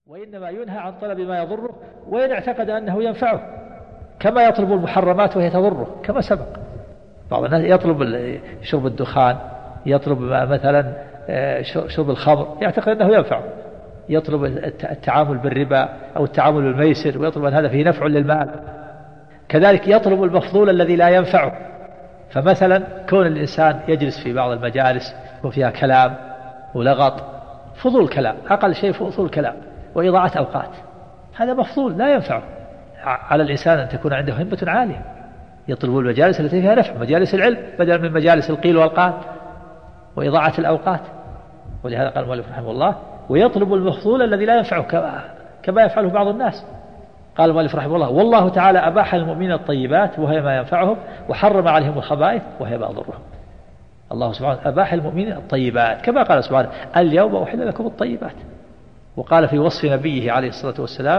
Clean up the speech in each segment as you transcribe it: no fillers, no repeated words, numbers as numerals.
وإنما ينهى عن طلب ما يضره وإن اعتقد أنه ينفعه، كما يطلب المحرمات وهي تضره كما سبق. بعض الناس يطلب شرب الدخان، يطلب مثلا شرب الخمر يعتقد أنه ينفعه، يطلب التعامل بالربا أو التعامل بالميسر ويطلب أن هذا فيه نفع للمال. كذلك يطلب المفضول الذي لا ينفعه، فمثلا كون الإنسان يجلس في بعض المجالس وفيها كلام ولغط، فضول كلام، أقل شيء فضول كلام وإضاعة أوقات، هذا مفضول لا ينفعه. على الإنسان أن تكون عنده همة عالية، يطلب المجالس التي فيها نفع، مجالس العلم بدلا من مجالس القيل والقال وإضاعة الأوقات. ولهذا قال المؤلف رحمه الله: ويطلب المفضول الذي لا ينفعه كما يفعله بعض الناس. قال المؤلف رحمه الله: والله تعالى أباح للمؤمنين الطيبات وهي ما ينفعهم، وحرم عليهم الخبائث وهي ما يضرهم. الله سبحانه أباح للمؤمنين الطيبات، كما قال سبحانه: اليوم أحل لكم الطيبات. وقال في وصف نبيه عليه الصلاة والسلام: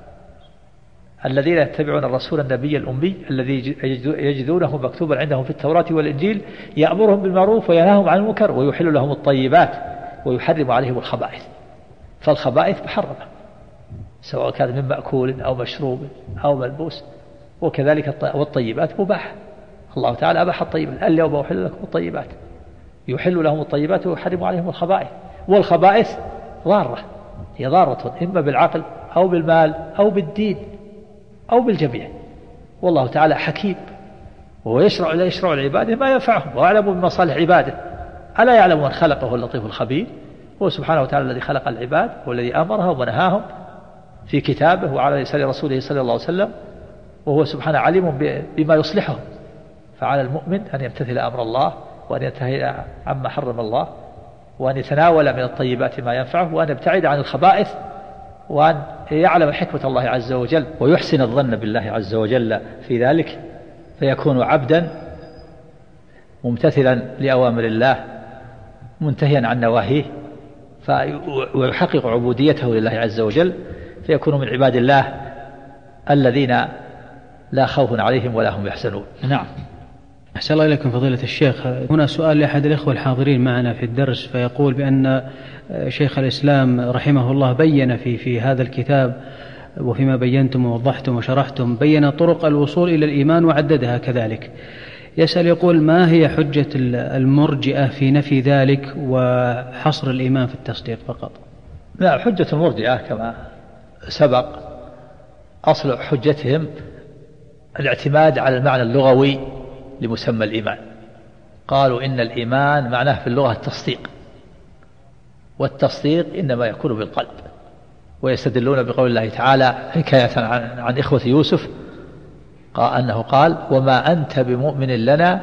الذين يتبعون الرسول النبي الأمي الذي يجدونه مكتوبا عندهم في التوراة والإنجيل يأمرهم بالمعروف وينهاهم عن المنكر ويحل لهم الطيبات ويحرم عليهم الخبائث. فالخبائث محرمة سواء كان من مأكول أو مشروب أو ملبوس، وكذلك والطيبات مباحة. الله تعالى أباح الطيبات: اليوم أحل لكم الطيبات، يحل لهم الطيبات ويحرم عليهم الخبائث. والخبائث ضارة، هي ضارة إما بالعقل أو بالمال أو بالدين أو بالجميع. والله تعالى حكيم، وهو يشرع لعباده ما ينفعهم ويعلم بمصالح عباده. ألا يعلم من خلقه اللطيف الخبير؟ هو سبحانه وتعالى الذي خلق العباد والذي أمرهم ونهاهم في كتابه وعلى لسان رسوله صلى الله عليه وسلم، وهو سبحانه عليم بما يصلحهم. فعلى المؤمن أن يمتثل أمر الله وأن ينتهي عما حرم الله، وأن يتناول من الطيبات ما ينفعه، وأن يبتعد عن الخبائث، وأن يعلم حكمة الله عز وجل ويحسن الظن بالله عز وجل في ذلك، فيكون عبدا ممتثلا لأوامر الله منتهيا عن نواهيه، ويحقق عبوديته لله عز وجل، فيكون من عباد الله الذين لا خوف عليهم ولا هم يحزنون. نعم. أحسن الله إليكم فضيلة الشيخ. هنا سؤال لأحد الإخوة الحاضرين معنا في الدرس، فيقول بأن شيخ الإسلام رحمه الله بين في هذا الكتاب، وفيما بينتم ووضحتم وشرحتم، بين طرق الوصول إلى الإيمان وعددها كذلك. يسأل يقول: ما هي حجة المرجئة في نفي ذلك وحصر الإيمان في التصديق فقط؟ لا، حجة المرجئة كما سبق أصل حجتهم الاعتماد على المعنى اللغوي لمسمى الإيمان. قالوا إن الإيمان معناه في اللغة التصديق، والتصديق إنما يكون بالقلب. ويستدلون بقول الله تعالى حكاية عن إخوة يوسف أنه قال: وما أنت بمؤمن لنا،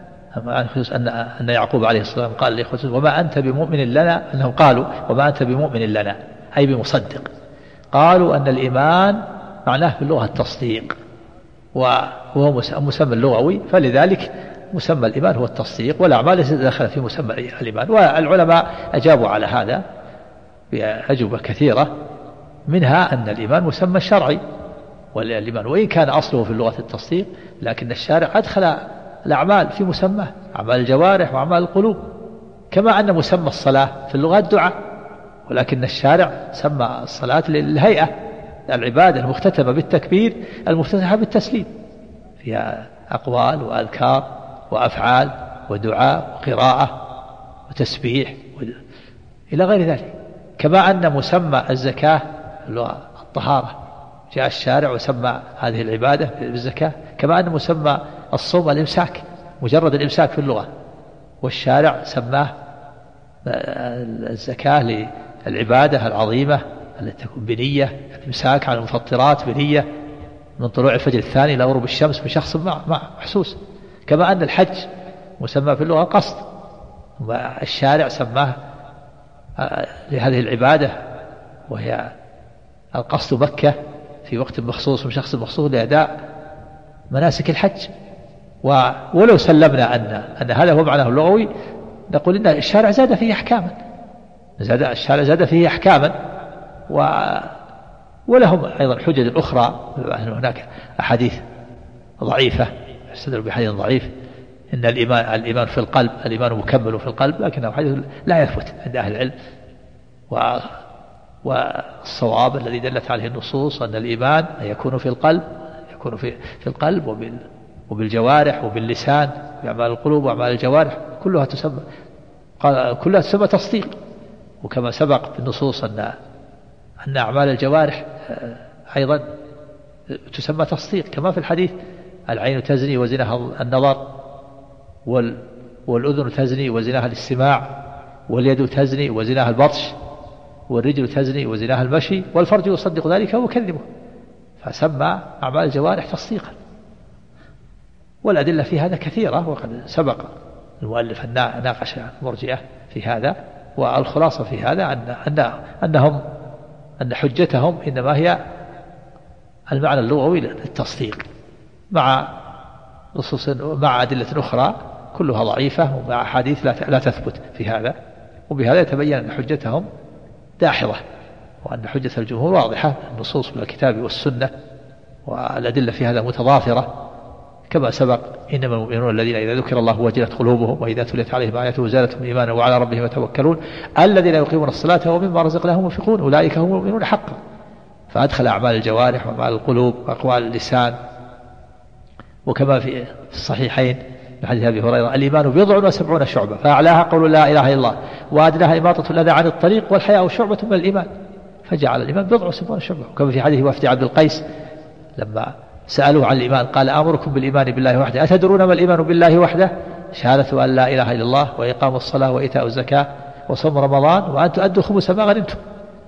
أن يعقوب عليه السلام قال لإخوته: وما أنت بمؤمن لنا، أنهم قالوا: وما أنت بمؤمن لنا أي بمصدق. قالوا أن الإيمان معناه في اللغة التصديق، وهو مسمى اللغوي، فلذلك مسمى الإيمان هو التصديق، والأعمال ليست داخلة في مسمى الإيمان. والعلماء أجابوا على هذا بأجوبة كثيرة، منها أن الإيمان مسمى شرعي، والإيمان وإن كان أصله في اللغة التصديق، لكن الشارع أدخل الأعمال في مسمى أعمال الجوارح وأعمال القلوب، كما أن مسمى الصلاة في اللغة الدعاء، ولكن الشارع سمى الصلاة للهيئة، العبادة المختتمة بالتكبير المفتتحة بالتسليم، فيها أقوال وأذكار وأفعال ودعاء وقراءة وتسبيح إلى غير ذلك. كما أن مسمى الزكاة الطهارة، جاء الشارع وسمى هذه العبادة بالزكاة، كما أن مسمى الصوم الإمساك، مجرد الإمساك في اللغة، والشارع سماه الزكاة للعبادة العظيمة التي تكون بنية، الإمساك عن المفطرات بنية من طلوع الفجر الثاني إلى غروب الشمس بشخص مع محسوس. كما أن الحج مسمى في اللغة القصد، والشارع سماه لهذه العبادة وهي القصد مكة في وقت مخصوص وشخص مخصوص لأداء مناسك الحج. ولو سلمنا أن هذا هو معناه اللغوي، نقول إن الشارع زاد فيه أحكاما، الشارع زاد فيه أحكاما، ولهم أيضا حجج أخرى. هناك أحاديث ضعيفة يستدل بحديث ضعيف إن الإيمان في القلب، الإيمان مكمل في القلب، لكنه حديث لا يثبت عند أهل العلم. والصواب الذي دلت عليه النصوص أن الإيمان يكون في القلب، يكون في القلب وبالجوارح وباللسان، بأعمال القلوب وأعمال الجوارح كلها تسمى تصديق. وكما سبق في النصوص أن أعمال الجوارح أيضا تسمى تصديق، كما في الحديث: العين تزني وزناها النظر، والأذن تزني وزناها الاستماع، واليد تزني وزناها البطش، والرجل تزني وزناها المشي، والفرج يصدق ذلك ويكذبه. فسمى أعمال الجوارح تصديقا. والأدلة في هذا كثيرة، وقد سبق المؤلف أن ناقش المرجئة في هذا. والخلاصة في هذا أن حجتهم إنما هي المعنى اللغوي للتصديق، مع نصوص مع أدلة أخرى كلها ضعيفة، ومع أحاديث لا تثبت في هذا. وبهذا يتبين أن حجتهم داحضة، وأن حجة الجمهور واضحة، النصوص من الكتاب والسنة، والأدلة في هذا متضافرة. كما سبق: إنما المؤمنون الذين إذا ذكر الله وجلت قلوبهم وإذا تليت عليهم آياته زادتهم إيمانا وعلى ربهم يتوكلون الذين يقيمون الصلاة ومما رزقناهم ينفقون أولئك هم المؤمنون حقا. فأدخل أعمال الجوارح وأعمال القلوب وأقوال اللسان. وكما في الصحيحين من حديث أبي هريرة: الإيمان 70 شعبة فأعلاها قول لا إله إلا الله وأدناها إماطة الأذى عن الطريق والحياء شعبة من الإيمان. فجعل الإيمان 70 شعبة. وكما في حديث وفد عبد القيس لما سألوه عن الإيمان قال: آمركم بالإيمان بالله وحده، أتدرون ما الإيمان بالله وحده؟ شهادة أن لا إله إلا الله وإقام الصلاة وإيتاء الزكاة وصوم رمضان وأن تؤدوا خمس ما غنمتم.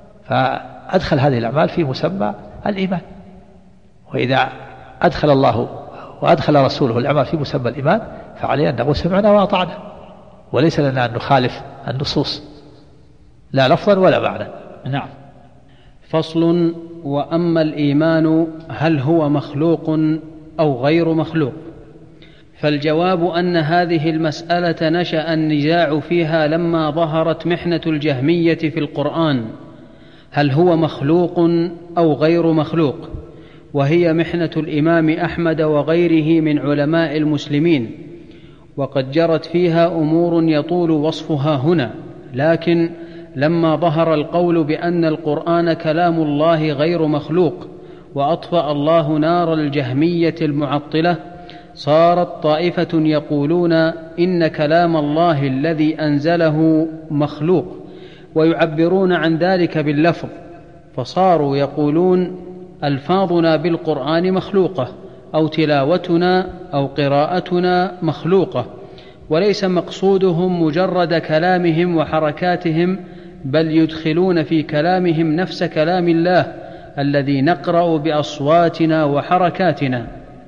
فأدخل هذه الأعمال في مسمى الإيمان. وإذا أدخل الله وأدخل رسوله الأعمال في مسمى الإيمان فعلينا أن نقول سمعنا وأطعنا، وليس لنا أن نخالف النصوص لا لفظا ولا معنى. نعم. فصل: وأما الإيمان هل هو مخلوق أو غير مخلوق؟ فالجواب أن هذه المسألة نشأ النزاع فيها لما ظهرت محنة الجهمية في القرآن، هل هو مخلوق أو غير مخلوق؟ وهي محنة الإمام أحمد وغيره من علماء المسلمين، وقد جرت فيها أمور يطول وصفها هنا. لكن لما ظهر القول بأن القرآن كلام الله غير مخلوق وأطفأ الله نار الجهمية المعطلة، صارت طائفة يقولون إن كلام الله الذي أنزله مخلوق، ويعبرون عن ذلك باللفظ، فصاروا يقولون ألفاظنا بالقرآن مخلوقة، أو تلاوتنا أو قراءتنا مخلوقة، وليس مقصودهم مجرد كلامهم وحركاتهم، بل يدخلون في كلامهم نفس كلام الله الذي نقرأ بأصواتنا وحركاتنا.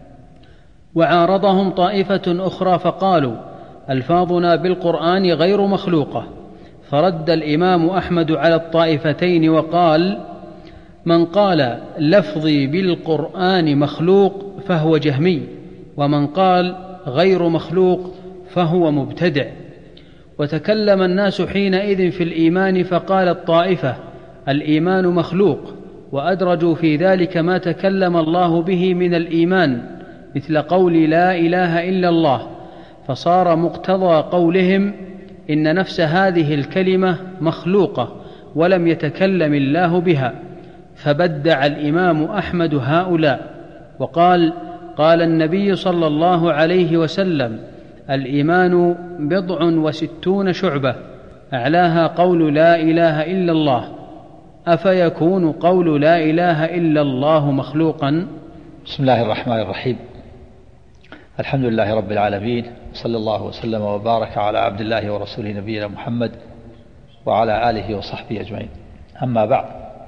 وعارضهم طائفة أخرى فقالوا ألفاظنا بالقرآن غير مخلوقة، فرد الإمام أحمد على الطائفتين وقال: من قال لفظي بالقرآن مخلوق فهو جهمي، ومن قال غير مخلوق فهو مبتدع. وتكلم الناس حينئذ في الإيمان، فقال الطائفة الإيمان مخلوق، وأدرجوا في ذلك ما تكلم الله به من الإيمان مثل قول لا إله إلا الله، فصار مقتضى قولهم إن نفس هذه الكلمة مخلوقة ولم يتكلم الله بها. فبدع الإمام أحمد هؤلاء وقال: قال النبي صلى الله عليه وسلم: الإيمان 60 شعبة أعلاها قول لا إله إلا الله، أفيكون قول لا إله إلا الله مخلوقا؟ بسم الله الرحمن الرحيم. الحمد لله رب العالمين، صلى الله وسلم وبارك على عبد الله ورسوله نبينا محمد وعلى آله وصحبه أجمعين. أما بعد،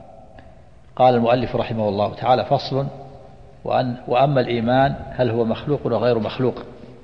قال المؤلف رحمه الله تعالى: فصل: وأما الإيمان هل هو مخلوق وغير مخلوق.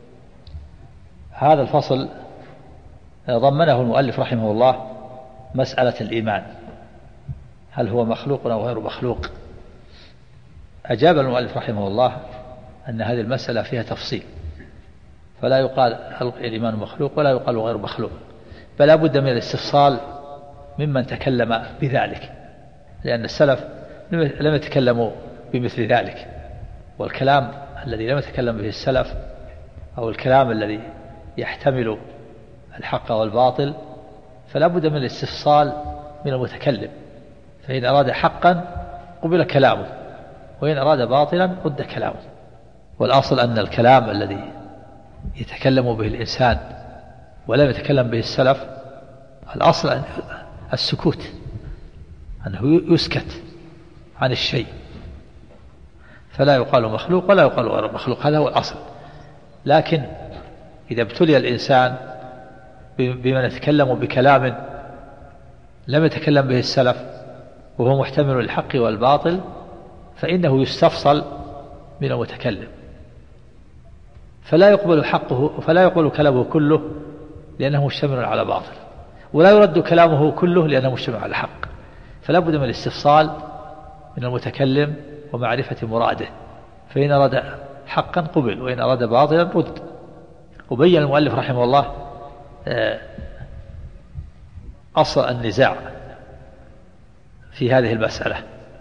هذا الفصل ضمنه المؤلف رحمه الله مسألة الإيمان، هل هو مخلوق أو غير مخلوق. أجاب المؤلف رحمه الله أن هذه المسألة فيها تفصيل، فلا يقال الإيمان مخلوق ولا يقال غير مخلوق، بل لا بد من الاستفصال ممن تكلم بذلك، لأن السلف لم يتكلموا بمثل ذلك. والكلام الذي لم يتكلم به السلف، أو الكلام الذي يحتمل الحق والباطل، فلا بد من الاستفصال من المتكلم، فإن أراد حقا قبل كلامه، وإن أراد باطلا رد كلامه. والأصل أن الكلام الذي يتكلم به الإنسان ولم يتكلم به السلف، الأصل السكوت، أنه يسكت عن الشيء، فلا يقال مخلوق ولا يقال غير مخلوق، هذا هو الأصل. لكن إذا ابتلي الإنسان بمن يتكلم بكلام لم يتكلم به السلف وهو محتمل للحق والباطل، فإنه يستفصل من المتكلم، فلا يقبل حقه، فلا يقبل كلامه كله لأنه مشتمل على باطل، ولا يرد كلامه كله لأنه مشتمل على حق. فلا بد من الاستفصال من المتكلم ومعرفة مراده، فإن أراد حقا قبل، وإن أراد باطلا رد. وبين المؤلف رحمه الله أصل النزاع في هذه المسألة،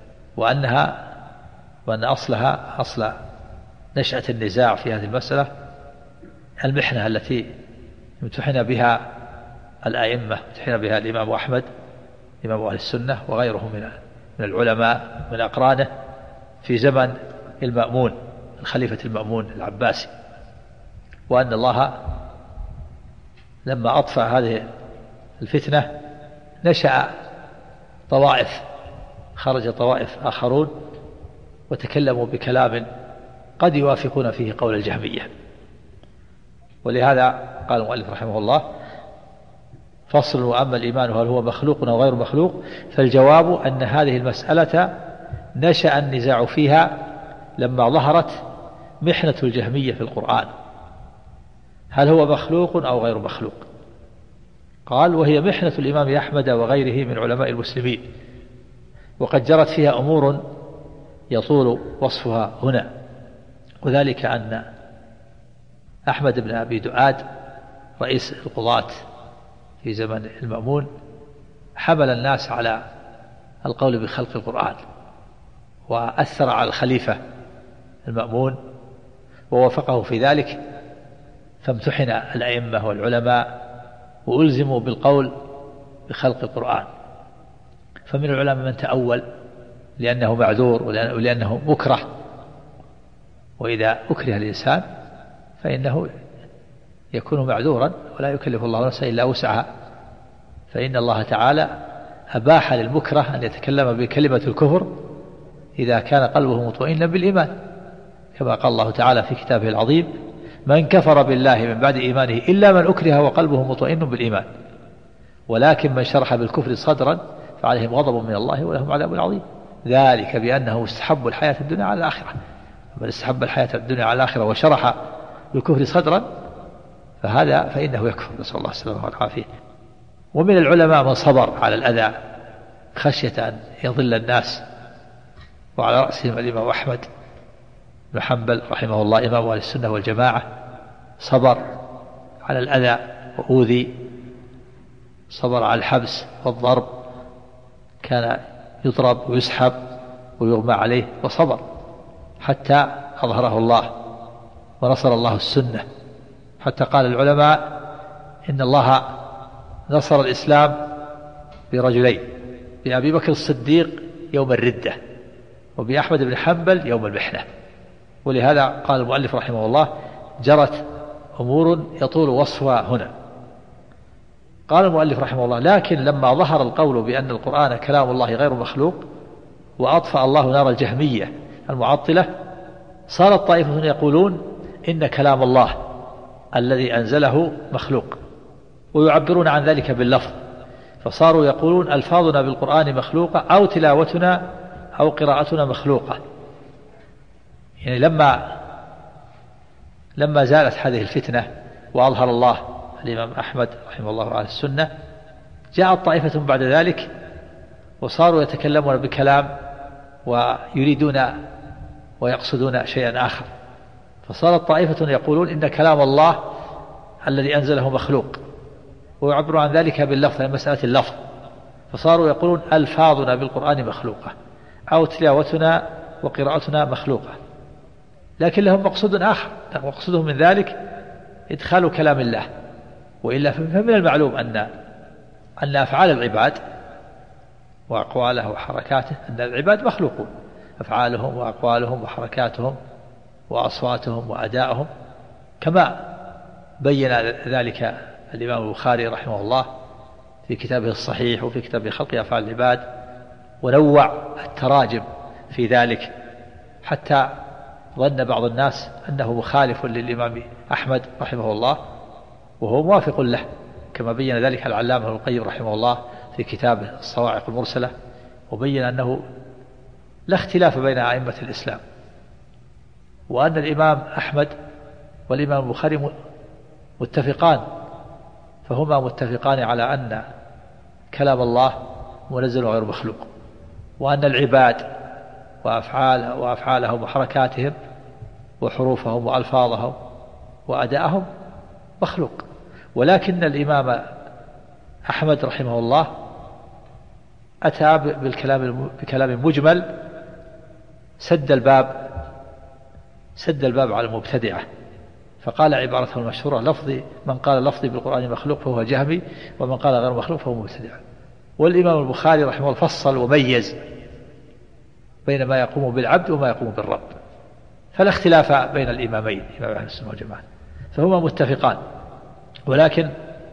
وأن أصلها أصل نشأة النزاع في هذه المسألة المحنة التي امتحن بها الأئمة، امتحن بها الإمام أحمد إمام أهل السنة وغيره من العلماء من أقرانه في زمن المأمون الخليفة المأمون العباسي. وأن الله لما أطفأ هذه الفتنة نشأ طوائف، خرج طوائف آخرون وتكلموا بكلام قد يوافقون فيه قول الجهمية. ولهذا قال المؤلف رحمه الله: فصل: وأما الإيمان هل هو مخلوق أو غير مخلوق؟ فالجواب أن هذه المسألة نشأ النزاع فيها لما ظهرت محنة الجهمية في القرآن، هل هو مخلوق أو غير مخلوق؟ قال: وهي محنة الإمام أحمد وغيره من علماء المسلمين، وقد جرت فيها أمور يطول وصفها هنا. وذلك أن أحمد بن أبي دؤاد رئيس القضاة في زمن المأمون حمل الناس على القول بخلق القرآن، وأثر على الخليفة المأمون ووافقه في ذلك، فامتحن الأئمة والعلماء وألزموا بالقول بخلق القرآن. فمن العلماء من تأول لأنه معذور ولأنه مكره، وإذا أكره الإنسان فإنه يكون معذورا، ولا يكلف الله نفسا إلا وسعها، فإن الله تعالى أباح للمكره أن يتكلم بكلمة الكفر إذا كان قلبه مطمئنا بالإيمان، كما قال الله تعالى في كتابه العظيم: من كفر بالله من بعد إيمانه إلا من أكره وقلبه مطمئن بالإيمان، ولكن من شرح بالكفر صدرا فعليهم غضب من الله ولهم عذاب عظيم، ذلك بأنه استحب الحياة الدنيا على الآخرة. من استحب الحياة الدنيا على الآخرة وشرح بالكفر صدرا فإنه يكفر، نسأل الله السلامة والعافية. ومن العلماء من صبر على الأذى خشية أن يضل الناس، وعلى رأسهم الإمام أحمد بن حنبل رحمه الله إمام أهل السنة والجماعة، صبر على الأذى وأوذي، صبر على الحبس والضرب، كان يضرب ويسحب ويغمى عليه وصبر حتى أظهره الله ونصر الله السنة، حتى قال العلماء إن الله نصر الإسلام برجلين: بأبي بكر الصديق يوم الردة، وبأحمد بن حنبل يوم المحنة. ولهذا قال المؤلف رحمه الله: جرت أمور يطول وصفها هنا. قال المؤلف رحمه الله: لكن لما ظهر القول بأن القرآن كلام الله غير مخلوق، وأطفأ الله نار الجهمية المعطلة، صارت طائفة يقولون إن كلام الله الذي أنزله مخلوق، ويعبرون عن ذلك باللفظ، فصاروا يقولون ألفاظنا بالقرآن مخلوقة، أو تلاوتنا أو قراءتنا مخلوقة. يعني لما زالت هذه الفتنة وأظهر الله الإمام أحمد رحمه الله على السنة، جاءت طائفة بعد ذلك وصاروا يتكلمون بكلام ويريدون ويقصدون شيئا آخر، فصارت طائفة يقولون إن كلام الله الذي أنزله مخلوق، ويعبرون عن ذلك باللفظ، مسألة اللفظ، فصاروا يقولون ألفاظنا بالقرآن مخلوقة، أو تلاوتنا وقراءتنا مخلوقة. لكن لهم مقصود آخر، مقصودهم من ذلك إدخال كلام الله. وإلا فمن المعلوم أن أفعال العباد وأقواله وحركاته أن العباد مخلوقون، أفعالهم وأقوالهم وحركاتهم وأصواتهم وأدائهم، كما بين ذلك الإمام البخاري رحمه الله في كتابه الصحيح وفي كتابه خلق أفعال العباد، ونوع التراجم في ذلك حتى ظن بعض الناس أنه مخالف للإمام أحمد رحمه الله، وهو موافق له، كما بين ذلك العلامة ابن القيم رحمه الله في كتابه الصواعق المرسلة، وبين أنه لا اختلاف بين أئمة الإسلام، وأن الإمام أحمد والإمام البخاري متفقان، فهما متفقان على أن كلام الله منزل غير مخلوق، وأن العباد وأفعالهم وحركاتهم وحروفهم وألفاظهم وأدائهم مخلوق. ولكن الإمام أحمد رحمه الله أتى بكلام مجمل سد الباب على المبتدعة، فقال عبارته المشهورة: لفظي من قال لفظي بالقرآن مخلوق فهو جهمي، ومن قال غير مخلوق فهو مبتدع. والإمام البخاري رحمه الله فصل وميز بين ما يقوم بالعبد وما يقوم بالرب، فلا اختلاف بين الإمامين إمام أهل السنة والجماعة، فهما متفقان. ولكن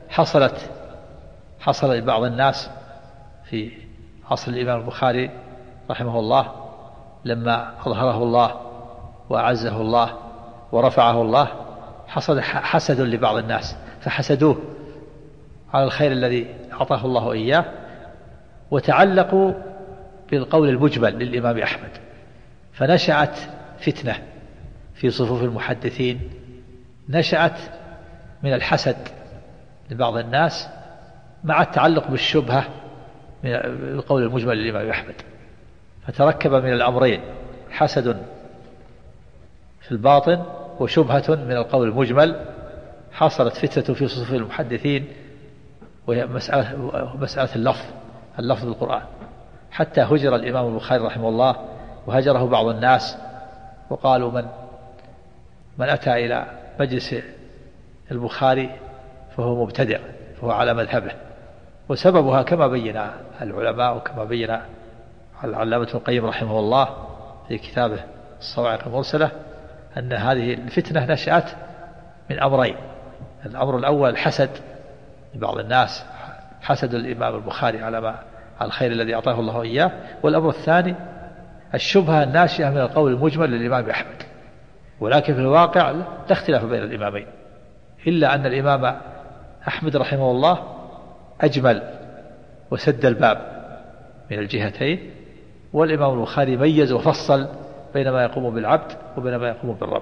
حصل لبعض الناس في عصر الإمام البخاري رحمه الله لما أظهره الله وأعزه الله ورفعه الله، حصل حسد لبعض الناس، فحسدوه على الخير الذي أعطاه الله إياه، وتعلقوا بالقول المجمل للإمام أحمد، فنشأت فتنة في صفوف المحدثين، نشأت من الحسد لبعض الناس مع التعلق بالشبهة من القول المجمل للإمام أحمد، فتركب من الأمرين: حسد في الباطن وشبهة من القول المجمل. حصلت فتنة في صفوف المحدثين، وهي مسألة اللفظ بالقرآن، حتى هجر الإمام البخاري رحمه الله وهجره بعض الناس، وقالوا من أتى إلى مجلس البخاري فهو مبتدع، فهو على مذهبه. وسببها كما بين العلماء وكما بين العلامة ابن القيم رحمه الله في كتابه الصواعق المرسلة، أن هذه الفتنة نشأت من أمرين: الأمر الأول الحسد لبعض الناس، حسد الإمام البخاري على الخير الذي أعطاه الله إياه، والأمر الثاني الشبهة الناشئة من القول المجمل للإمام أحمد. ولكن في الواقع لا اختلاف بين الإمامين، إلا أن الإمام أحمد رحمه الله أجمل وسد الباب من الجهتين، والإمام البخاري ميز وفصل بين ما يقوم بالعبد وبين ما يقوم بالرب.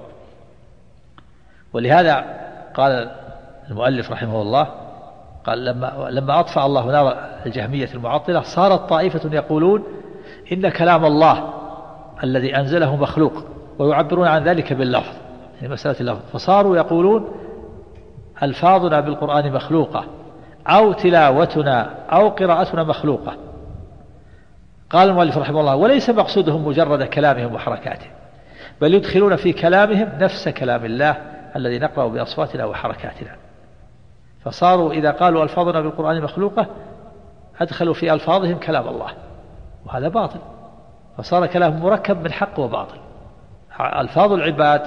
ولهذا قال المؤلف رحمه الله، قال: لما أطفأ الله نار الجهمية المعطلة صارت طائفة يقولون إن كلام الله الذي أنزله مخلوق، ويعبرون عن ذلك باللفظ، يعني مسألة اللفظ، فصاروا يقولون ألفاظنا بالقرآن مخلوقة، أو تلاوتنا أو قراءتنا مخلوقة. قال المؤلف رحمه الله: وليس مقصودهم مجرد كلامهم وحركاتهم، بل يدخلون في كلامهم نفس كلام الله الذي نقرأ بأصواتنا وحركاتنا. فصاروا إذا قالوا ألفاظنا بالقرآن مخلوقة أدخلوا في ألفاظهم كلام الله، وهذا باطل، فصار كلام مركب من حق وباطل. ألفاظ العباد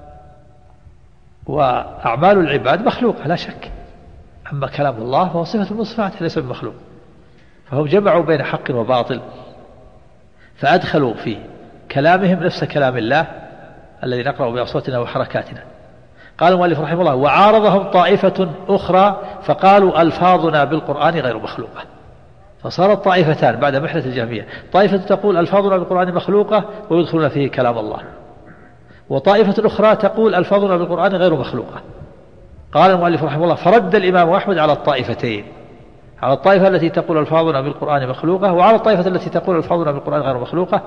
وأعمال العباد مخلوقة لا شك، أما كلام الله فهو صفة من صفاته ليس بمخلوق، فهم جمعوا بين حق وباطل، فأدخلوا في كلامهم نفس كلام الله الذي نقرأ بأصواتنا وحركاتنا. قال المؤلف رحمه الله: وعارضهم طائفة أخرى فقالوا ألفاظنا بالقرآن غير مخلوقة. فصارت طائفتان بعد محنة الجهمية: طائفة تقول ألفاظنا بالقرآن مخلوقة ويدخلون فيه كلام الله، وطائفة أخرى تقول ألفاظنا بالقرآن غير مخلوقة. قال المؤلف رحمه الله: فرد الإمام أحمد على الطائفتين، على الطائفة التي تقول ألفاظنا بالقرآن مخلوقة، وعلى الطائفة التي تقول ألفاظنا بالقرآن غير مخلوقة،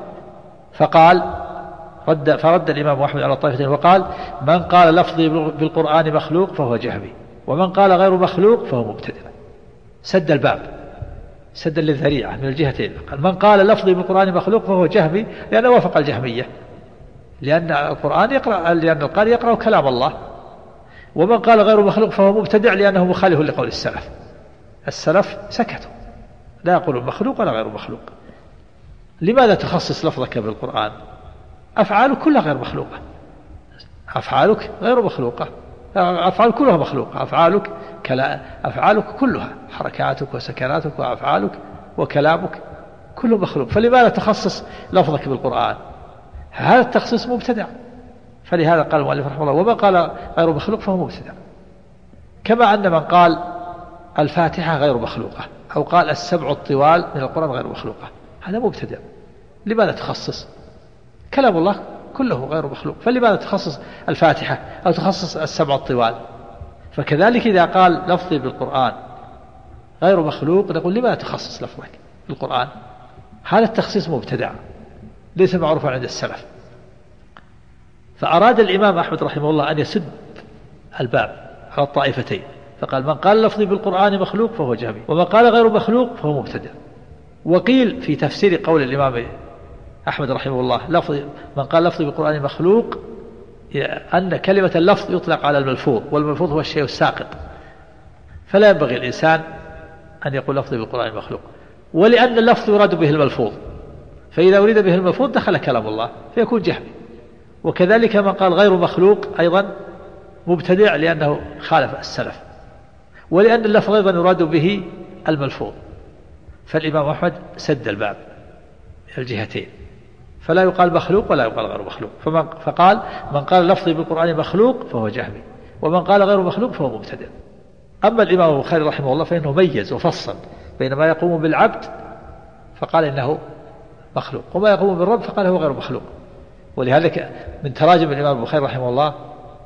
فرد الإمام أحمد على الطائفتين وقال: من قال لفظي بالقرآن مخلوق فهو جهمي، ومن قال غير مخلوق فهو مبتدع. سد الباب، سد للذريعة من الجهتين. قال: من قال لفظي بالقرآن مخلوق فهو جهمي، لأنه وافق الجهمية، لأن القارئ يقرأ كلام الله. ومن قال غير مخلوق فهو مبتدع، لأنه مخالف لقول السلف. السلف سكتوا، لا يقول مخلوق ولا غير مخلوق. لماذا تخصص لفظك بالقرآن؟ أفعالك كلها غير مخلوقة، أفعالك غير مخلوقة، أفعال كلها مخلوقة، أفعالك كلها، حركاتك وسكناتك وأفعالك وكلامك كله مخلوق، فلماذا تخصص لفظك بالقرآن؟ هذا التخصيص مبتدع. فلهذا قال المؤلف رحمه الله: ومن قال غير مخلوق فهو مبتدع. كما أن من قال الفاتحة غير مخلوقة أو قال السبع الطوال من القرآن غير مخلوقة، هذا مبتدع. لماذا تخصص؟ كلام الله كله غير مخلوق، فلماذا تخصص الفاتحة أو تخصص السبع الطوال؟ فكذلك إذا قال لفظي بالقرآن غير مخلوق نقول: لماذا تخصص لفظك بالقرآن؟ هذا التخصيص مبتدع ليس معروفا عند السلف. فأراد الإمام أحمد رحمه الله أن يسد الباب على الطائفتين، فقال: من قال لفظي بالقرآن مخلوق فهو جهمي، ومن قال غير مخلوق فهو مبتدع. وقيل في تفسير قول الإمام أحمد رحمه الله: من قال لفظي بالقرآن مخلوق أن كلمة اللفظ يطلق على الملفوظ، والملفوظ هو الشيء الساقط، فلا ينبغي الإنسان أن يقول لفظي بالقرآن مخلوق، ولأن اللفظ يراد به الملفوظ، فإذا أريد به الملفوظ دخل كلام الله فيكون جهمي. وكذلك من قال غير مخلوق أيضا مبتدع لأنه خالف السلف، ولأن اللفظ أيضا يراد به الملفوظ. فالإمام أحمد سد الباب من الجهتين، فلا يقال مخلوق ولا يقال غير مخلوق. فقال: من قال لفظي بالقرآن مخلوق فهو جهمي، ومن قال غير مخلوق فهو مبتدع. أما الإمام البخاري رحمه الله فإنه ميز وفصل بين ما يقوم بالعبد فقال إنه مخلوق، وما يقوم بالرب فقال هو غير مخلوق. ولهذا من تراجم الإمام البخاري رحمه الله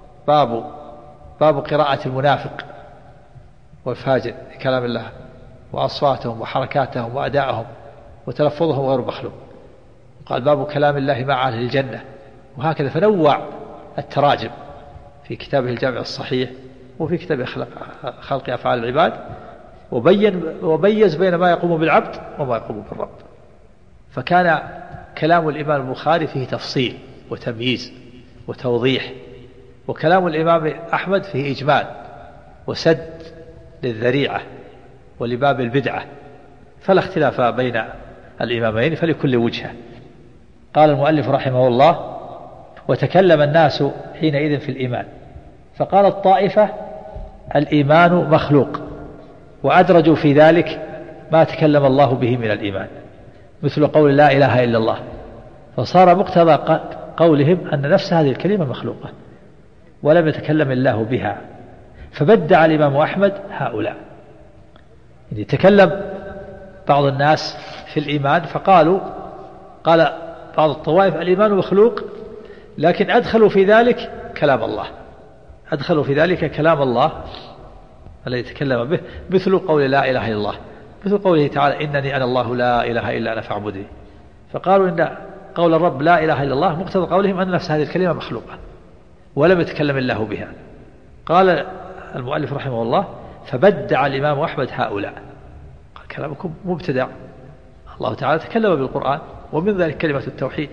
باب قراءة المنافق والفاجر لكلام الله، وأصواتهم وحركاتهم وأدائهم وتلفظهم غير مخلوق. قال: باب كلام الله مع أهل الجنة. وهكذا فنوع التراجم في كتابه الجامع الصحيح وفي كتاب خلق أفعال العباد، وبيز بين ما يقوم بالعبد وما يقوم بالرب. فكان كلام الإمام البخاري فيه تفصيل وتمييز وتوضيح، وكلام الإمام أحمد فيه إجمال وسد للذريعة ولباب البدعة، فلا اختلاف بين الإمامين فلكل وجهة. قال المؤلف رحمه الله: وتكلم الناس حينئذ في الإيمان، فقال الطائفة: الإيمان مخلوق، وأدرجوا في ذلك ما تكلم الله به من الإيمان، مثل قول لا إله إلا الله، فصار مقتضى قولهم أن نفس هذه الكلمة مخلوقة ولم يتكلم الله بها. فبدع الإمام أحمد هؤلاء، يعني تكلم بعض الناس في الإيمان قال بعض الطوائف الإيمان مخلوق، لكن أدخلوا في ذلك كلام الله، أدخلوا في ذلك كلام الله الذي تكلم به، مثل قول لا إله إلا الله، مثل قوله تعالى: إنني أنا الله لا إله إلا أنا فاعبدني. فقالوا إن قول الرب لا إله إلا الله مقتضى قولهم أن نفس هذه الكلمة مخلوقة ولم يتكلم الله بها. قال المؤلف رحمه الله: فبدع الإمام أحمد هؤلاء، قال: كلامكم مبتدع، الله تعالى تكلم بالقرآن ومن ذلك كلمة التوحيد،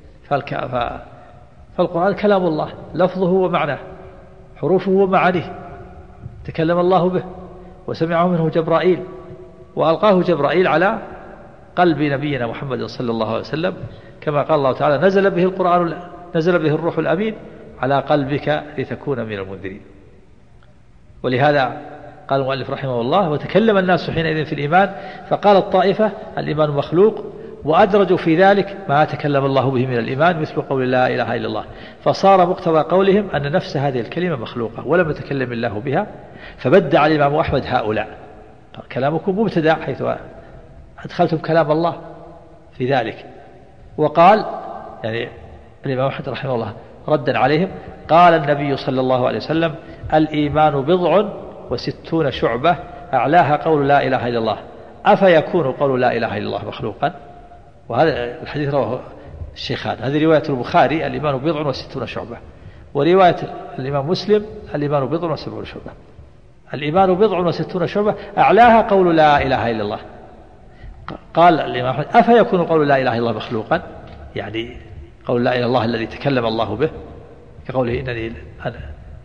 فالقرآن كلام الله، لفظه ومعناه، حروفه ومعانيه، تكلم الله به وسمعه منه جبرائيل، وألقاه جبرائيل على قلب نبينا محمد صلى الله عليه وسلم، كما قال الله تعالى: نزل به القرآن، نزل به الروح الأمين على قلبك لتكون من المنذرين. ولهذا قال المؤلف رحمه الله: وتكلم الناس حينئذ في الإيمان، فقال الطائفة: الإيمان مخلوق، وأدرجوا في ذلك ما تكلم الله به من الإيمان، مثل قول لا إله إلا الله، فصار مقتضى قولهم أن نفس هذه الكلمة مخلوقة ولم يتكلم الله بها. فبدع الإمام أحمد هؤلاء، كلامكم مبتدع حيث أدخلتم كلام الله في ذلك. وقال يعني الإمام أحمد رحمه الله ردا عليهم: قال النبي صلى الله عليه وسلم: الإيمان 60 شعبة أعلاها قول لا إله إلا الله، أفيكون قول لا إله إلا الله مخلوقا؟ وهذا الحديث رواه الشيخان. هذه رواية البخاري: الإيمان 60 شعبة، ورواية الإمام مسلم: الإيمان 70 شعبة. الإيمان 60 شعبة أعلاها قول لا إله إلا الله. قال الإمام أحمد: أفيكون قول لا إله إلا الله مخلوقا؟ يعني قول لا إله إلا الله الذي تكلم الله به، كقوله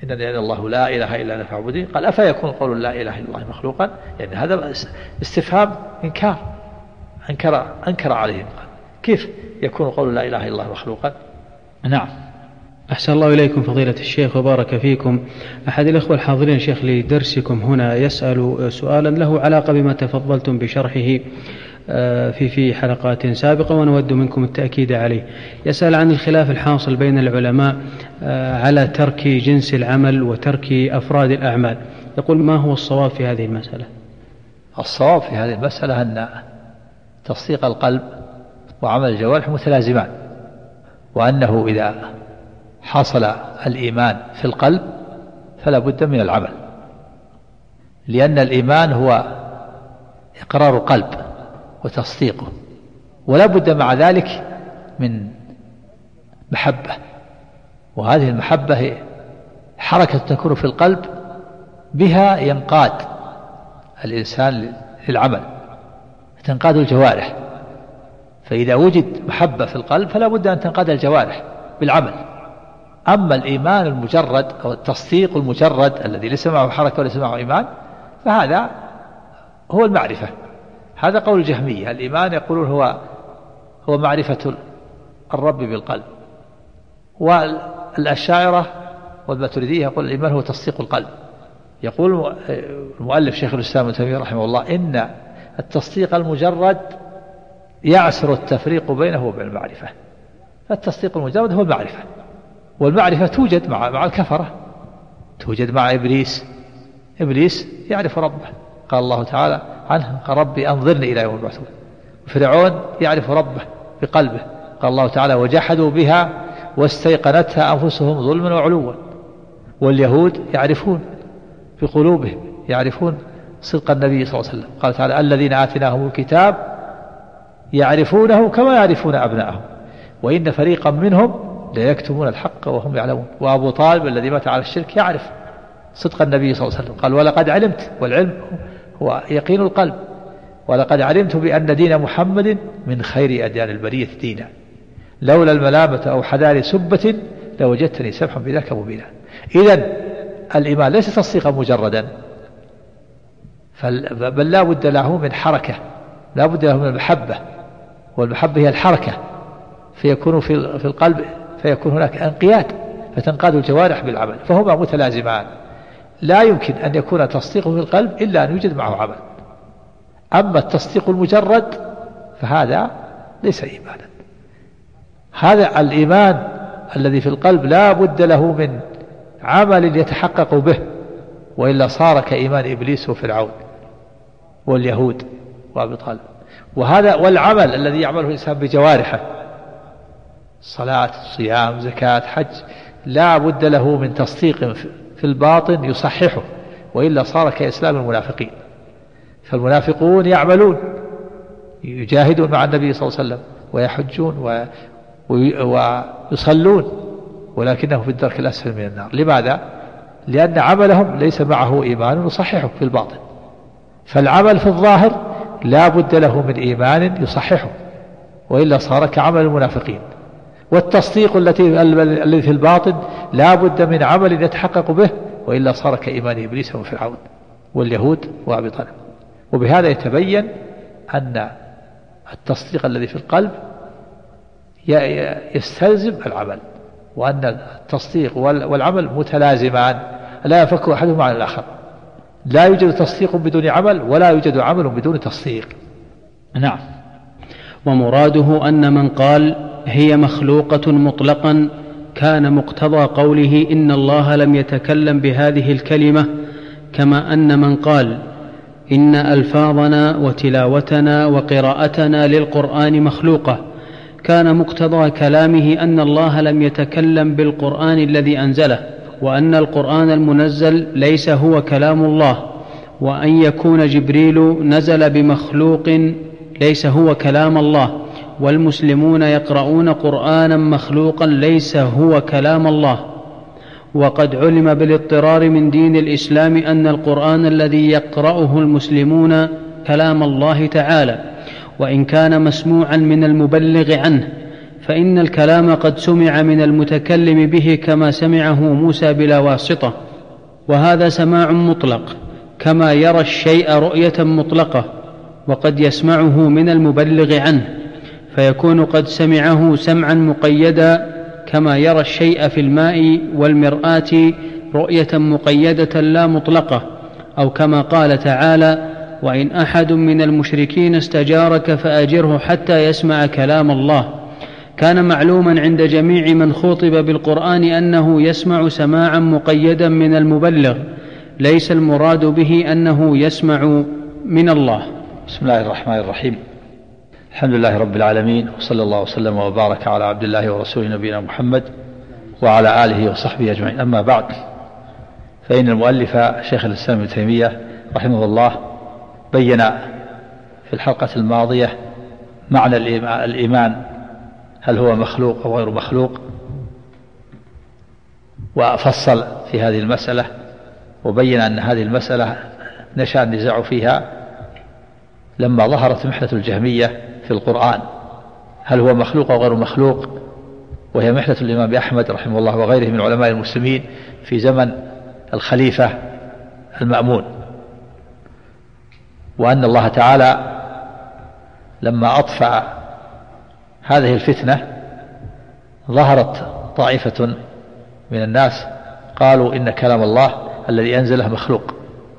إنني الله لا إله إلا أنا فاعبدني، قال أفيكون قول لا إله إلا الله مخلوقا؟ يعني هذا استفهام إنكار، أنكر عليهم، كيف يكون قول لا إله إلا الله مخلوقا؟ نعم. أحسن الله إليكم فضيلة الشيخ وبارك فيكم. أحد الأخوة الحاضرين شيخ لدرسكم هنا يسأل سؤالا له علاقة بما تفضلتم بشرحه في حلقات سابقة، ونود منكم التأكيد عليه. يسأل عن الخلاف الحاصل بين العلماء على ترك جنس العمل وترك أفراد الأعمال. يقول ما هو الصواب في هذه المسألة؟ الصواب في هذه المسألة أن تصديق القلب وعمل الجوارح متلازمان، وأنه إذا حصل الإيمان في القلب فلا بد من العمل، لأن الإيمان هو إقرار القلب وتصديقه، ولا بد مع ذلك من محبة، وهذه المحبة هي حركة تكون في القلب بها ينقاد الإنسان للعمل، تنقاد الجوارح. فإذا وجد محبة في القلب فلا بد أن تنقاد الجوارح بالعمل. أما الإيمان المجرد أو التصديق المجرد الذي ليس معه حركة وليس معه إيمان فهذا هو المعرفة. هذا قول الجهمية، الإيمان يقولون هو معرفة الرب بالقلب، والأشاعرة والماتريدية يقول الإيمان هو تصديق القلب. يقول المؤلف شيخ الإسلام ابن تيمية رحمه الله إن التصديق المجرد يعسر التفريق بينه وبين المعرفة، فالتصديق المجرد هو المعرفة، والمعرفة توجد مع الكفرة، توجد مع إبليس يعرف ربه، قال الله تعالى عنه قال ربي أنظرني إلى يوم يبعثون. فرعون يعرف ربه بقلبه، قال الله تعالى وجحدوا بها واستيقنتها أنفسهم ظلما وعلوا. واليهود يعرفون بقلوبهم، يعرفون صدق النبي صلى الله عليه وسلم، قال تعالى الذين آتيناهم الكتاب يعرفونه كما يعرفون أبناءهم وإن فريقا منهم لا يكتمون الحق وهم يعلمون. وأبو طالب الذي مات على الشرك يعرف صدق النبي صلى الله عليه وسلم، قال ولقد علمت، والعلم هو يقين القلب، ولقد علمت بأن دين محمد من خير أديان البرية دينا لولا الملامة أو حذار سبة لوجدتني سبحا بذاك مبينا. إذن الإيمان ليس تصديقا مجردا، بل لا بد له من حركة، لا بد له من المحبة، والمحبة هي الحركة، فيكون في القلب فيكون هناك انقياد فتنقاد الجوارح بالعمل، فهما متلازمان. لا يمكن أن يكون تصديقه في القلب إلا أن يوجد معه عمل. أما التصديق المجرد فهذا ليس إيمانا. هذا الإيمان الذي في القلب لا بد له من عمل يتحقق به، وإلا صار كإيمان إبليس وفرعون واليهود وأبي طالب. وهذا والعمل الذي يعمله الإنسان بجوارحه صلاة صيام زكاة حج لا بد له من تصديق في الباطن يصححه، وإلا صار كإسلام المنافقين. فالمنافقون يعملون يجاهدون مع النبي صلى الله عليه وسلم ويحجون ويصلون، ولكنهم في الدرك الأسفل من النار. لماذا؟ لأن عملهم ليس معه إيمان يصححه في الباطن. فالعمل في الظاهر لا بد له من إيمان يصححه، وإلا صار كعمل المنافقين. والتصديق الذي في الباطن لا بد من عمل يتحقق به، وإلا صار كإيمان إبليس وفرعون واليهود وأبي طالب. وبهذا يتبين أن التصديق الذي في القلب يستلزم العمل، وأن التصديق والعمل متلازمان لا ينفك أحدهما عن الآخر. لا يوجد تصديق بدون عمل، ولا يوجد عمل بدون تصديق. نعم. ومراده أن من قال هي مخلوقة مطلقا كان مقتضى قوله إن الله لم يتكلم بهذه الكلمة، كما أن من قال إن ألفاظنا وتلاوتنا وقراءتنا للقرآن مخلوقة كان مقتضى كلامه أن الله لم يتكلم بالقرآن الذي أنزله، وأن القرآن المنزل ليس هو كلام الله، وأن يكون جبريل نزل بمخلوق ليس هو كلام الله، والمسلمون يقرؤون قرآنا مخلوقا ليس هو كلام الله. وقد علم بالاضطرار من دين الإسلام أن القرآن الذي يقرأه المسلمون كلام الله تعالى، وإن كان مسموعا من المبلغ عنه، فإن الكلام قد سمع من المتكلم به كما سمعه موسى بلا واسطة، وهذا سماع مطلق كما يرى الشيء رؤية مطلقة، وقد يسمعه من المبلغ عنه فيكون قد سمعه سمعا مقيدا كما يرى الشيء في الماء والمرآة رؤية مقيدة لا مطلقة، أو كما قال تعالى: وإن أحد من المشركين استجارك فأجره حتى يسمع كلام الله. كان معلوما عند جميع من خوطب بالقرآن أنه يسمع سماعا مقيدا من المبلغ، ليس المراد به أنه يسمع من الله. بسم الله الرحمن الرحيم. الحمد لله رب العالمين، وصلى الله وسلم وبارك على عبد الله ورسوله نبينا محمد وعلى آله وصحبه أجمعين. أما بعد، فإن المؤلف شيخ الإسلام ابن تيمية رحمه الله بين في الحلقة الماضية معنى الإيمان، هل هو مخلوق أو غير مخلوق، وفصل في هذه المسألة وبين أن هذه المسألة نشأ النزاع فيها لما ظهرت محنة الجهمية في القرآن، هل هو مخلوق أو غير مخلوق، وهي محنة الإمام أحمد رحمه الله وغيره من علماء المسلمين في زمن الخليفة المأمون. وأن الله تعالى لما أطفأ هذه الفتنة ظهرت طائفة من الناس قالوا إن كلام الله الذي أنزله مخلوق،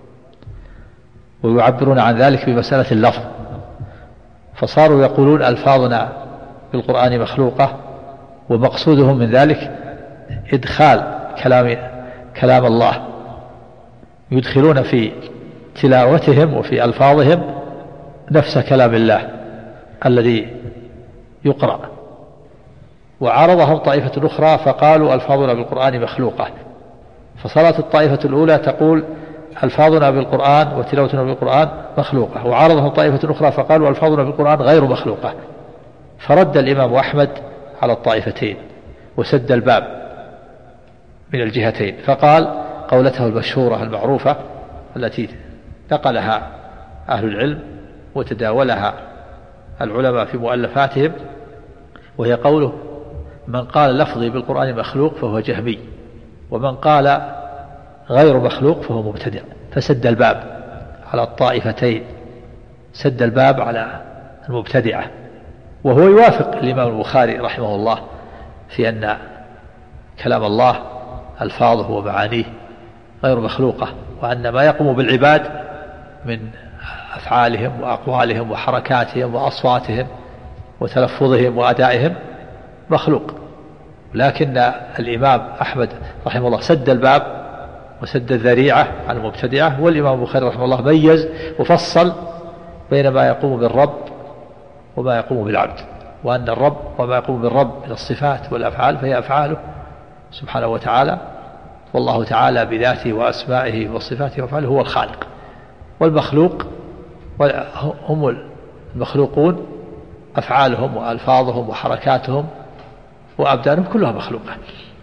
ويعبرون عن ذلك بمسألة اللفظ، فصاروا يقولون ألفاظنا بالقرآن مخلوقة، ومقصودهم من ذلك إدخال كلام الله، يدخلون في تلاوتهم وفي ألفاظهم نفس كلام الله الذي يقرأ. وعرضهم طائفة أخرى فقالوا ألفاظنا بالقرآن مخلوقة، فصارت الطائفة الأولى تقول ألفاظنا بالقرآن وتلاوتنا بالقرآن مخلوقة، وعرضهم طائفة أخرى فقالوا ألفاظنا بالقرآن غير مخلوقة. فرد الإمام أحمد على الطائفتين وسد الباب من الجهتين، فقال قولته المشهورة المعروفة التي نقلها أهل العلم وتداولها العلماء في مؤلفاتهم، وهي قوله: من قال لفظي بالقرآن مخلوق فهو جهمي، ومن قال غير مخلوق فهو مبتدع. فسد الباب على الطائفتين، سد الباب على المبتدعة. وهو يوافق الإمام البخاري رحمه الله في أن كلام الله ألفاظه ومعانيه غير مخلوقة، وأن ما يقوم بالعباد من أفعالهم وأقوالهم وحركاتهم وأصواتهم وتلفظهم وأدائهم مخلوق. لكن الإمام أحمد رحمه الله سد الباب وسد الذريعة على المبتدعة، والإمام البخاري رحمه الله ميز وفصل بين ما يقوم بالرب وما يقوم بالعبد، وأن الرب وما يقوم بالرب من الصفات والأفعال فهي أفعاله سبحانه وتعالى، والله تعالى بذاته وأسمائه وصفاته وأفعاله هو الخالق، والمخلوق هم المخلوقون أفعالهم وألفاظهم وحركاتهم وأبدانهم كلها مخلوقة.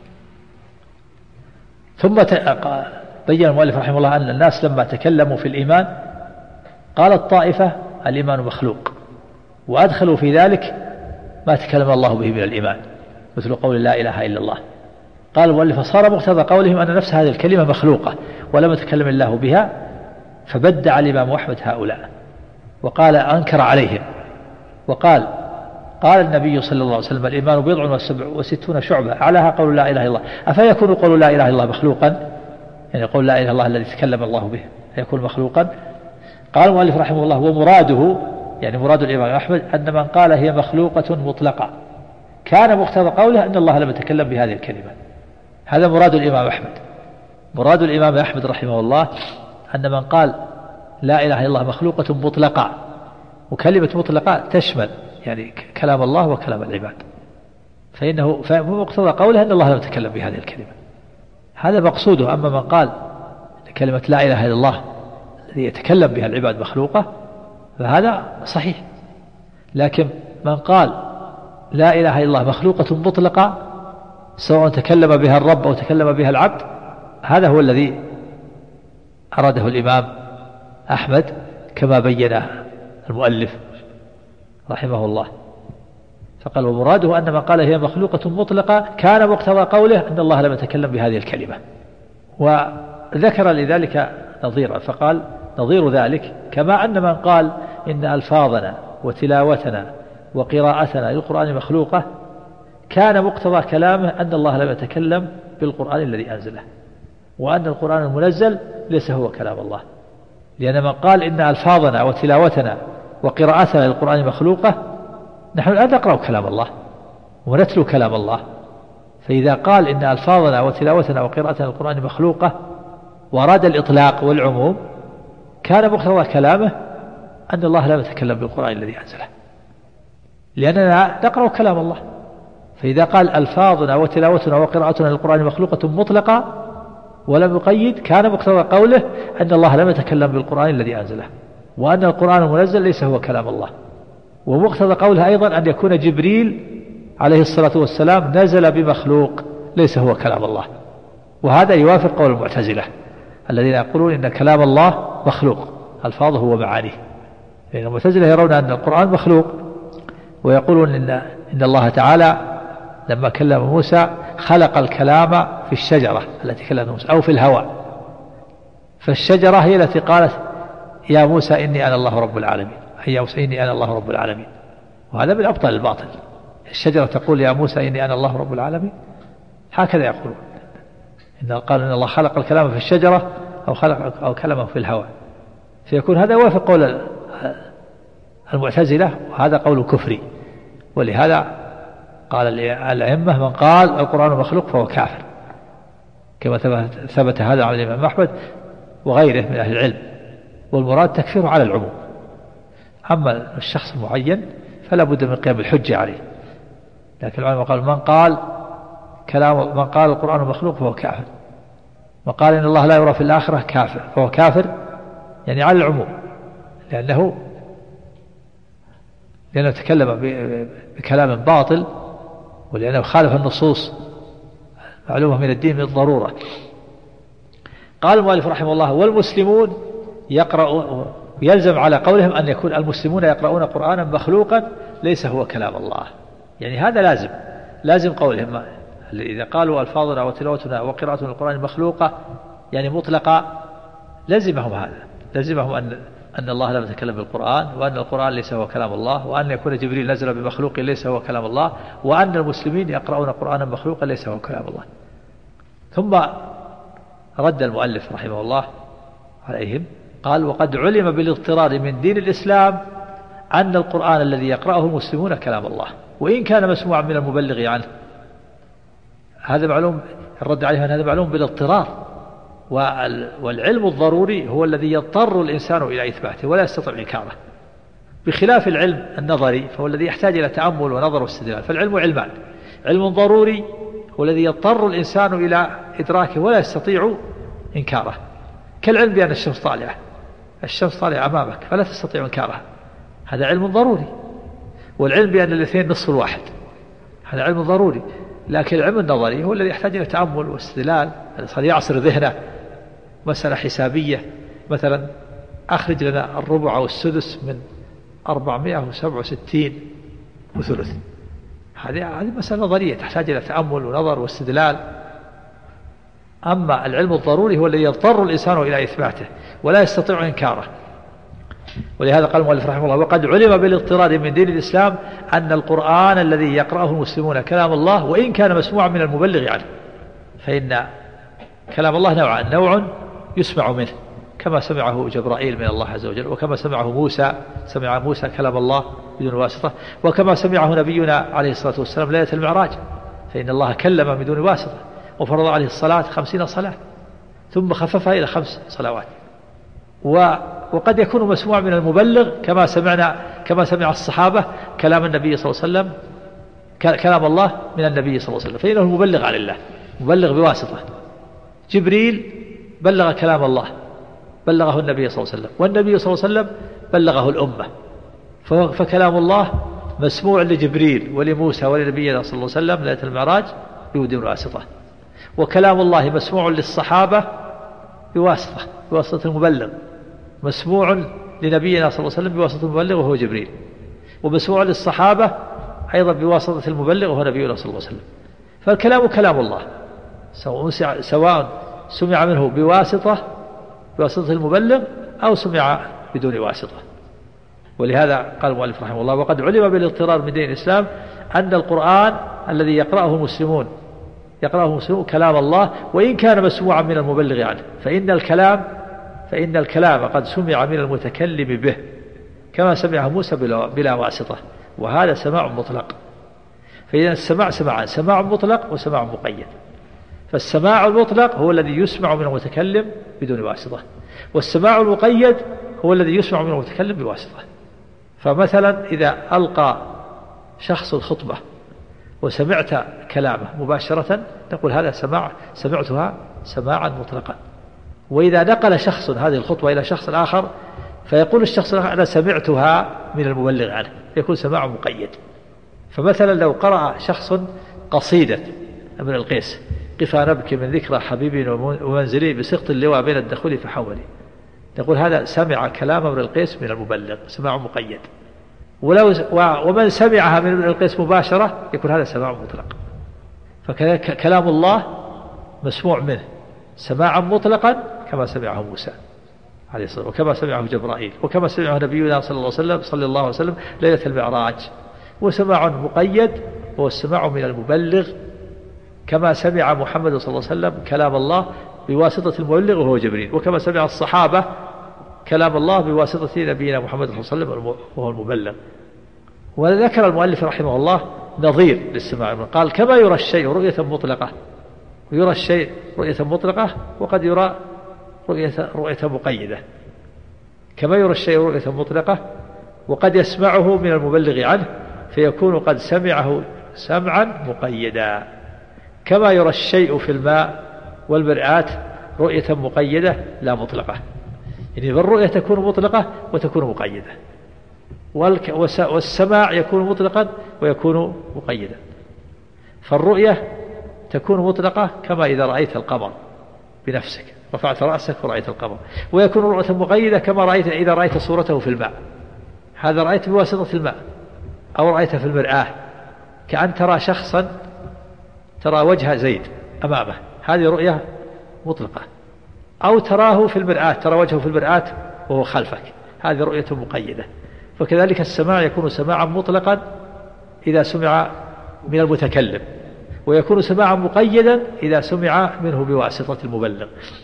ثم بين المؤلف رحمه الله أن الناس لما تكلموا في الإيمان قالت طائفة الإيمان مخلوق، وأدخلوا في ذلك ما تكلم الله به من الإيمان، مثل قول لا إله إلا الله. قال المؤلف: صار مقتضى قولهم أن نفس هذه الكلمة مخلوقة ولم يتكلم الله بها، فبدع الإمام أحمد هؤلاء وقال أنكر عليهم، وقال: قال النبي صلى الله عليه وسلم: الإيمان 67 شعبة أعلاها قول لا إله إلا الله، أفيكون قول لا إله إلا الله مخلوقا؟ يعني قول لا إله إلا الله الذي تكلم الله به يكون مخلوقا؟ قال المؤلف رحمه الله: ومراده يعني مراد الإمام أحمد أن من قال هي مخلوقة مطلقة كان مقتضى قوله أن الله لم يتكلم بهذه الكلمة. هذا مراد الإمام أحمد. مراد الإمام أحمد رحمه الله أن من قال لا إله إلا الله مخلوقة مطلقة، وكلمة مطلقة تشمل يعني كلام الله وكلام العباد، فإنه مقتضى قوله أن الله لم يتكلم بهذه الكلمة، هذا مقصوده. أما من قال كلمة لا إله إلا الله الذي يتكلم بها العباد مخلوقة فهذا صحيح، لكن من قال لا إله إلا الله مخلوقة مطلقة سواء تكلم بها الرب أو تكلم بها العبد، هذا هو الذي أراده الإمام أحمد كما بين المؤلف رحمه الله. فقال ومراده أن من قال هي مخلوقة مطلقة كان مقتضى قوله أن الله لم يتكلم بهذه الكلمة. وذكر لذلك نظيرا فقال نظير ذلك كما أن من قال إن ألفاظنا وتلاوتنا وقراءتنا للقرآن مخلوقة كان مقتضى كلامه أن الله لم يتكلم بالقرآن الذي أنزله، وأن القرآن المنزل ليس هو كلام الله. لأن من قال إن ألفاظنا وتلاوتنا وقراءتنا للقرآن مخلوقة، نحن لا نقرأ كلام الله ونتلو كلام الله، فإذا قال إن ألفاظنا وتلاوتنا وقراءتنا للقرآن مخلوقة وأراد الإطلاق والعموم كان مقتضى كلامه أن الله لم يتكلم بالقرآن الذي أنزله، لأننا نقرأ كلام الله. فإذا قال ألفاظنا وتلاوتنا وقراءتنا للقرآن مخلوقة مطلقة ولم يقيد كان مقتضى قوله أن الله لم يتكلم بالقرآن الذي أنزله، وأن القرآن المنزل ليس هو كلام الله. ومقتضى قوله أيضا أن يكون جبريل عليه الصلاة والسلام نزل بمخلوق ليس هو كلام الله. وهذا يوافق قول المعتزلة الذين يقولون إن كلام الله مخلوق ألفاظه ومعانيه، لأن المعتزلة يرون أن القرآن مخلوق، ويقولون إن الله تعالى لما كلم موسى خلق الكلام في الشجرة التي كلم موسى أو في الهواء، فالشجرة هي التي قالت يا موسى إني أنا الله رب العالمين، أي يا موسى إني أنا الله رب العالمين. وهذا من أبطل الباطل، الشجرة تقول يا موسى إني أنا الله رب العالمين، هكذا يقولون. قالوا إن الله خلق الكلام في الشجرة أو كلمه في الهواء، فيكون هذا يوافق قول المعتزلة، وهذا قول كفري. ولهذا قال الأئمة من قال القرآن مخلوق فهو كافر، كما ثبت هذا عن الإمام أحمد وغيره من أهل العلم، والمراد تكفيره على العموم. أما الشخص المعين فلا بد من قيام الحجة عليه. لكن العلماء قالوا من قال القرآن مخلوق فهو كافر، من قال إن الله لا يرى في الآخرة كافر فهو كافر، يعني على العموم، لأنه تكلم بكلام باطل، ولأنه خالف النصوص معلومة من الدين من الضرورة. قال المؤلف رحمه الله والمسلمون يلزم على قولهم أن يكون المسلمون يقرؤون قرآنا مخلوقا ليس هو كلام الله، يعني هذا لازم قولهم إذا قالوا ألفاظنا وتلاوتنا وقراءتنا للقرآن مخلوقة يعني مطلقة، لزمهم أن الله لم يتكلم بالقرآن، وأن القرآن ليس هو كلام الله، وأن يكون جبريل نزل بمخلوق ليس هو كلام الله، وأن المسلمين يقرؤون قرآنا مخلوقا ليس هو كلام الله. ثم رد المؤلف رحمه الله عليهم قال وقد علم بالاضطرار من دين الإسلام أن القرآن الذي يقرأه المسلمون كلام الله وإن كان مسموعا من المبلغ عنه. هذا معلوم، الرد عليه أن هذا معلوم بالاضطرار، والعلم الضروري هو الذي يضطر الإنسان إلى إثباته ولا يستطيع إنكاره، بخلاف العلم النظري فهو الذي يحتاج إلى تأمل ونظر واستدلال. فالعلم علمان، علم ضروري هو الذي يضطر الإنسان إلى إدراكه ولا يستطيع إنكاره، كالعلم بأن الشمس طالعة، الشمس طالعة أمامك فلا تستطيع إنكارها، هذا علم ضروري. والعلم بأن الاثنين نصف الواحد، هذا علم ضروري. لكن العلم النظري هو الذي يحتاج إلى تأمل واستدلال، الإنسان يعصر ذهنه مسألة حسابية، مثلا أخرج لنا الربع والسدس من 467 وثلث، هذه مسألة نظرية تحتاج إلى تأمل ونظر واستدلال. أما العلم الضروري هو الذي يضطر الإنسان إلى إثباته ولا يستطيع إنكاره. ولهذا قال المؤلف رحمه الله وقد علم بالاضطرار من دين الإسلام أن القرآن الذي يقرأه المسلمون كلام الله وإن كان مسموعا من المبلغ عنه. فإن كلام الله نوعان، نوع يسمع منه كما سمعه جبرائيل من الله عز وجل، وكما سمع موسى كلام الله بدون واسطة، وكما سمعه نبينا عليه الصلاة والسلام ليلة المعراج، فإن الله كلم بدون واسطة وفرض عليه الصلاة 50 صلاة ثم خففها إلى 5 صلوات. وقد يكون مسموع من المبلغ كما سمع الصحابة كلام النبي صلى الله عليه وسلم، كلام الله من النبي صلى الله عليه وسلم، فإنه المبلغ عن الله، مبلغ بواسطة. جبريل بلغ كلام الله، بلغه النبي صلى الله عليه وسلم، والنبي صلى الله عليه وسلم بلغه الأمة، فكلام الله مسموع لجبريل ولموسى ولنبينا صلى الله عليه وسلم ليلة المعراج بدون واسطة، وكلام الله مسموع للصحابة بواسطة المبلغ، مسموع لنبينا صلى الله عليه وسلم بواسطة المبلغ وهو جبريل، ومسموع للصحابة أيضا بواسطة المبلغ وهو نبينا صلى الله عليه وسلم. فالكلام كلام الله سواء سمع منه بواسطة المبلغ أو سمع بدون واسطة. ولهذا قال المؤلف رحمه الله: وقد علم بالاضطرار من دين الإسلام أن القرآن الذي يقرأه المسلمون كلام الله، وإن كان مسموعا من المبلغ عنه، فإن الكلام قد سمع من المتكلم به كما سمعه موسى بلا واسطة، وهذا سماع مطلق. فإذا السماع سماعان: سماع مطلق وسماع مقيد. فالسماع المطلق هو الذي يسمع من المتكلم بدون واسطة، والسماع المقيد هو الذي يسمع من المتكلم بواسطة. فمثلا إذا ألقى شخص الخطبة وسمعت كلامه مباشرة نقول هذا سمعتها سماعا مطلقا. وإذا نقل شخص هذه الخطبة إلى شخص آخر فيقول الشخص الآخر: أنا سمعتها من المبلغ عنه، يكون سماع مقيد. فمثلا لو قرأ شخص قصيدة ابن القيس: قفا نبكي من ذكرى حبيبي ومنزلي بسقط اللواء بين الدخول فحولي، نقول هذا سمع كلام ابن القيس من المبلغ، سماع مقيد. ومن سمعها من ابن القيس مباشرة يكون هذا سماع مطلق. فكذلك كلام الله مسموع منه سماعا مطلقا كما سمعه موسى عليه الصلاة والسلام، وكما سمعه جبرائيل، وكما سمعه نبينا صلى الله عليه وسلم ليلة المعراج. وسماع مقيد هو السماع من المبلغ كما سمع محمد صلى الله عليه وسلم كلام الله بواسطة المبلغ وهو جبريل، وكما سمع الصحابة كلام الله بواسطة نبينا محمد صلى الله عليه وسلم وهو المبلغ. وذكر المؤلف رحمه الله نظير للسماع، قال: كما يرى الشيء رؤية مطلقة، ويرى الشيء رؤية مطلقة وقد يرى رؤية مقيدة. كما يرى الشيء رؤية مطلقة وقد يسمعه من المبلغ عنه فيكون قد سمعه سمعا مقيدا. كما يرى الشيء في الماء والمرآة رؤية مقيدة لا مطلقة، يعني بالرؤية تكون مطلقة وتكون مقيدة، والسماع يكون مطلقا ويكون مقيدا. فالرؤية تكون مطلقة كما إذا رأيت القمر بنفسك، رفعت رأسك ورأيت القمر، ويكون رؤية مقيدة كما إذا رأيت صورته في الماء، هذا رأيت بواسطة الماء، أو رأيت في المرآة كأن ترى شخصا، ترى وجه زيد أمامه، هذه رؤية مطلقة. أو تراه في المرآة، ترى وجهه في المرآة وهو خلفك، هذه رؤية مقيدة. فكذلك السماع يكون سماعا مطلقا إذا سمع من المتكلم، ويكون سماعا مقيدا إذا سمع منه بواسطة المبلغ.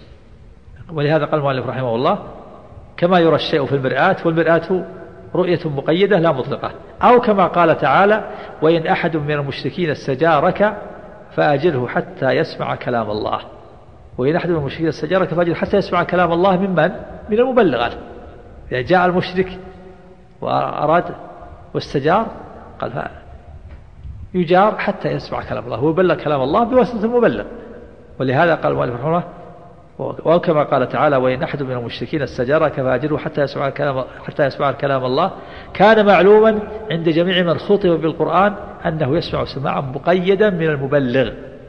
ولهذا قال المؤلف رحمه الله: كما يرى الشيء في المرآة، والمرآة رؤية مقيدة لا مطلقة. أو كما قال تعالى: وإن أحد من المشركين استجارك فأجره حتى يسمع كلام الله. وإن أحد من المشركين استجارك فأجره حتى يسمع كلام الله من المبلغ عنه. إذا جاء المشرك وأراد واستجار قال يجار حتى يسمع كلام الله، هو يبلغ كلام الله بواسطة المبلغ. ولهذا قال المؤلف رحمه الله: وكما قال تعالى: وإن أحد من المشركين استجارك فأجره حتى يسمع كلام الله. كان معلوما عند جميع من خطب بالقرآن أنه يسمع سماعا مقيدا من المبلغ،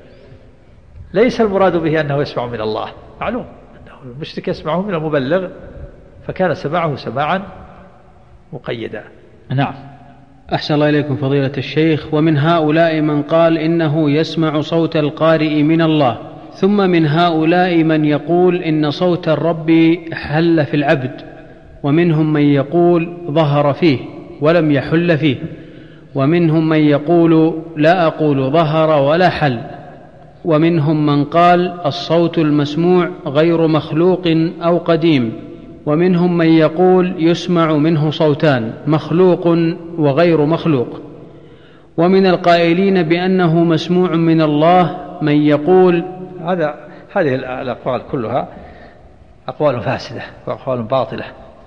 ليس المراد به أنه يسمع من الله، معلوم أنه المشرك يسمعه من المبلغ، فكان سماعه سماعا مقيدا. نعم. أحسن الله إليكم فضيلة الشيخ. ومن هؤلاء من قال إنه يسمع صوت القارئ من الله، ثم من هؤلاء من يقول إن صوت الرب حل في العبد، ومنهم من يقول ظهر فيه ولم يحل فيه، ومنهم من يقول لا أقول ظهر ولا حل، ومنهم من قال الصوت المسموع غير مخلوق أو قديم، ومنهم من يقول يسمع منه صوتان مخلوق وغير مخلوق. ومن القائلين بأنه مسموع من الله من يقول هذه الأقوال كلها أقوال فاسدة وأقوال باطلة،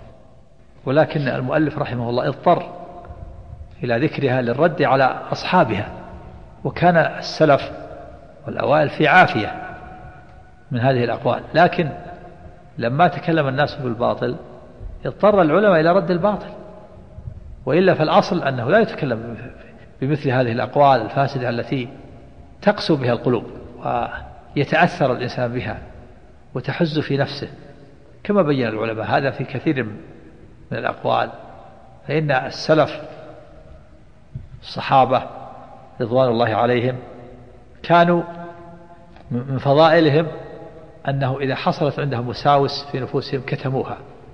ولكن المؤلف رحمه الله اضطر إلى ذكرها للرد على أصحابها، وكان السلف والأوائل في عافية من هذه الأقوال، لكن لما تكلم الناس بالباطل اضطر العلماء إلى رد الباطل، وإلا فالأصل أنه لا يتكلم بمثل هذه الأقوال الفاسدة التي تقسو بها القلوب ويتأثر الإنسان بها وتحز في نفسه، كما بين العلماء هذا في كثير من الأقوال. فإن السلف الصحابة رضوان الله عليهم كانوا من فضائلهم أنه إذا حصلت عندهم وساوس في نفوسهم كتموها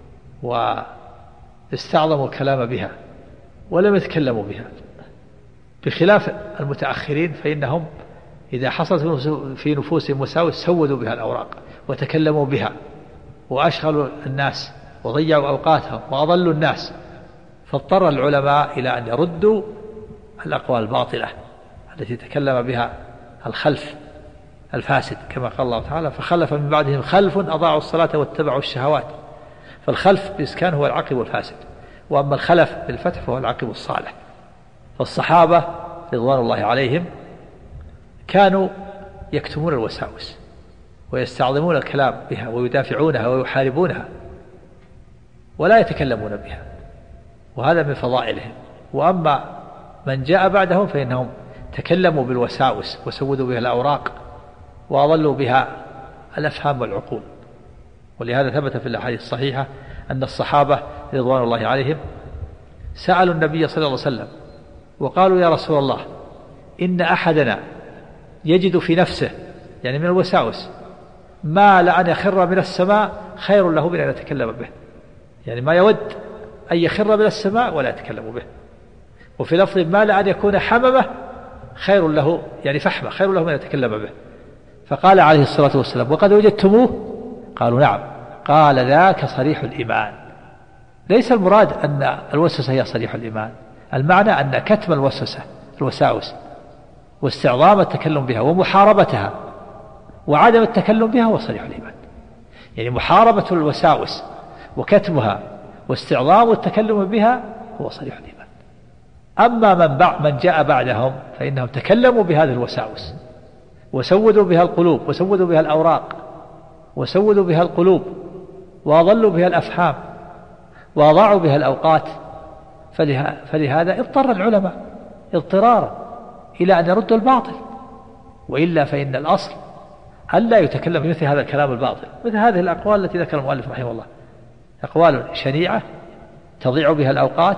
واستعظموا الكلام بها ولم يتكلموا بها، بخلاف المتأخرين فإنهم إذا حصلت في نفوسهم وساوس سودوا بها الأوراق وتكلموا بها وأشغلوا الناس وضيعوا أوقاتهم وأضلوا الناس، فاضطر العلماء إلى أن يردوا الأقوال الباطلة التي تكلم بها الخلف الفاسد، كما قال الله تعالى: فخلف من بعدهم خلف أضاعوا الصلاة واتبعوا الشهوات. فالخلف بإسكان هو العقب الفاسد، وأما الخلف بالفتح فهو العقب الصالح. فالصحابة رضوان الله عليهم كانوا يكتمون الوساوس ويستعظمون الكلام بها ويدافعونها ويحاربونها ولا يتكلمون بها، وهذا من فضائلهم. وأما من جاء بعدهم فإنهم تكلموا بالوساوس وسودوا بها الأوراق وأضلوا بها الأفهام والعقول. ولهذا ثبت في الأحاديث الصحيحة أن الصحابة رضوان الله عليهم سألوا النبي صلى الله عليه وسلم وقالوا: يا رسول الله، إن أحدنا يجد في نفسه يعني من الوساوس ما لأن يخر من السماء خير له من أن يتكلم به، يعني ما يود أن يخر من السماء ولا يتكلم به. وفي لفظ ما لأن يكون حممة خير له، يعني فحمة خير له من أن يتكلم به. فقال عليه الصلاة والسلام: وقد وجدتموه؟ قالوا: نعم. قال: ذاك صريح الإيمان. ليس المراد أن الوسوسة هي صريح الإيمان، المعنى أن كتم الوساوس واستعظام التكلم بها ومحاربتها وعدم التكلم بها هو صريح الإيمان. يعني محاربة الوساوس وكتمها واستعظام التكلم بها هو صريح الإيمان. أما من جاء بعدهم فإنهم تكلموا بهذه الوساوس وسودوا بها القلوب وسودوا بها الأوراق وسودوا بها القلوب وأضلوا بها الأفهام وأضاعوا بها الأوقات. فلهذا اضطر العلماء اضطرارا إلى أن يردوا الباطل، وإلا فإن الأصل ألا يتكلم بمثل هذا الكلام الباطل، مثل هذه الأقوال التي ذكر المؤلف رحمه الله، أقوال شنيعة تضيع بها الأوقات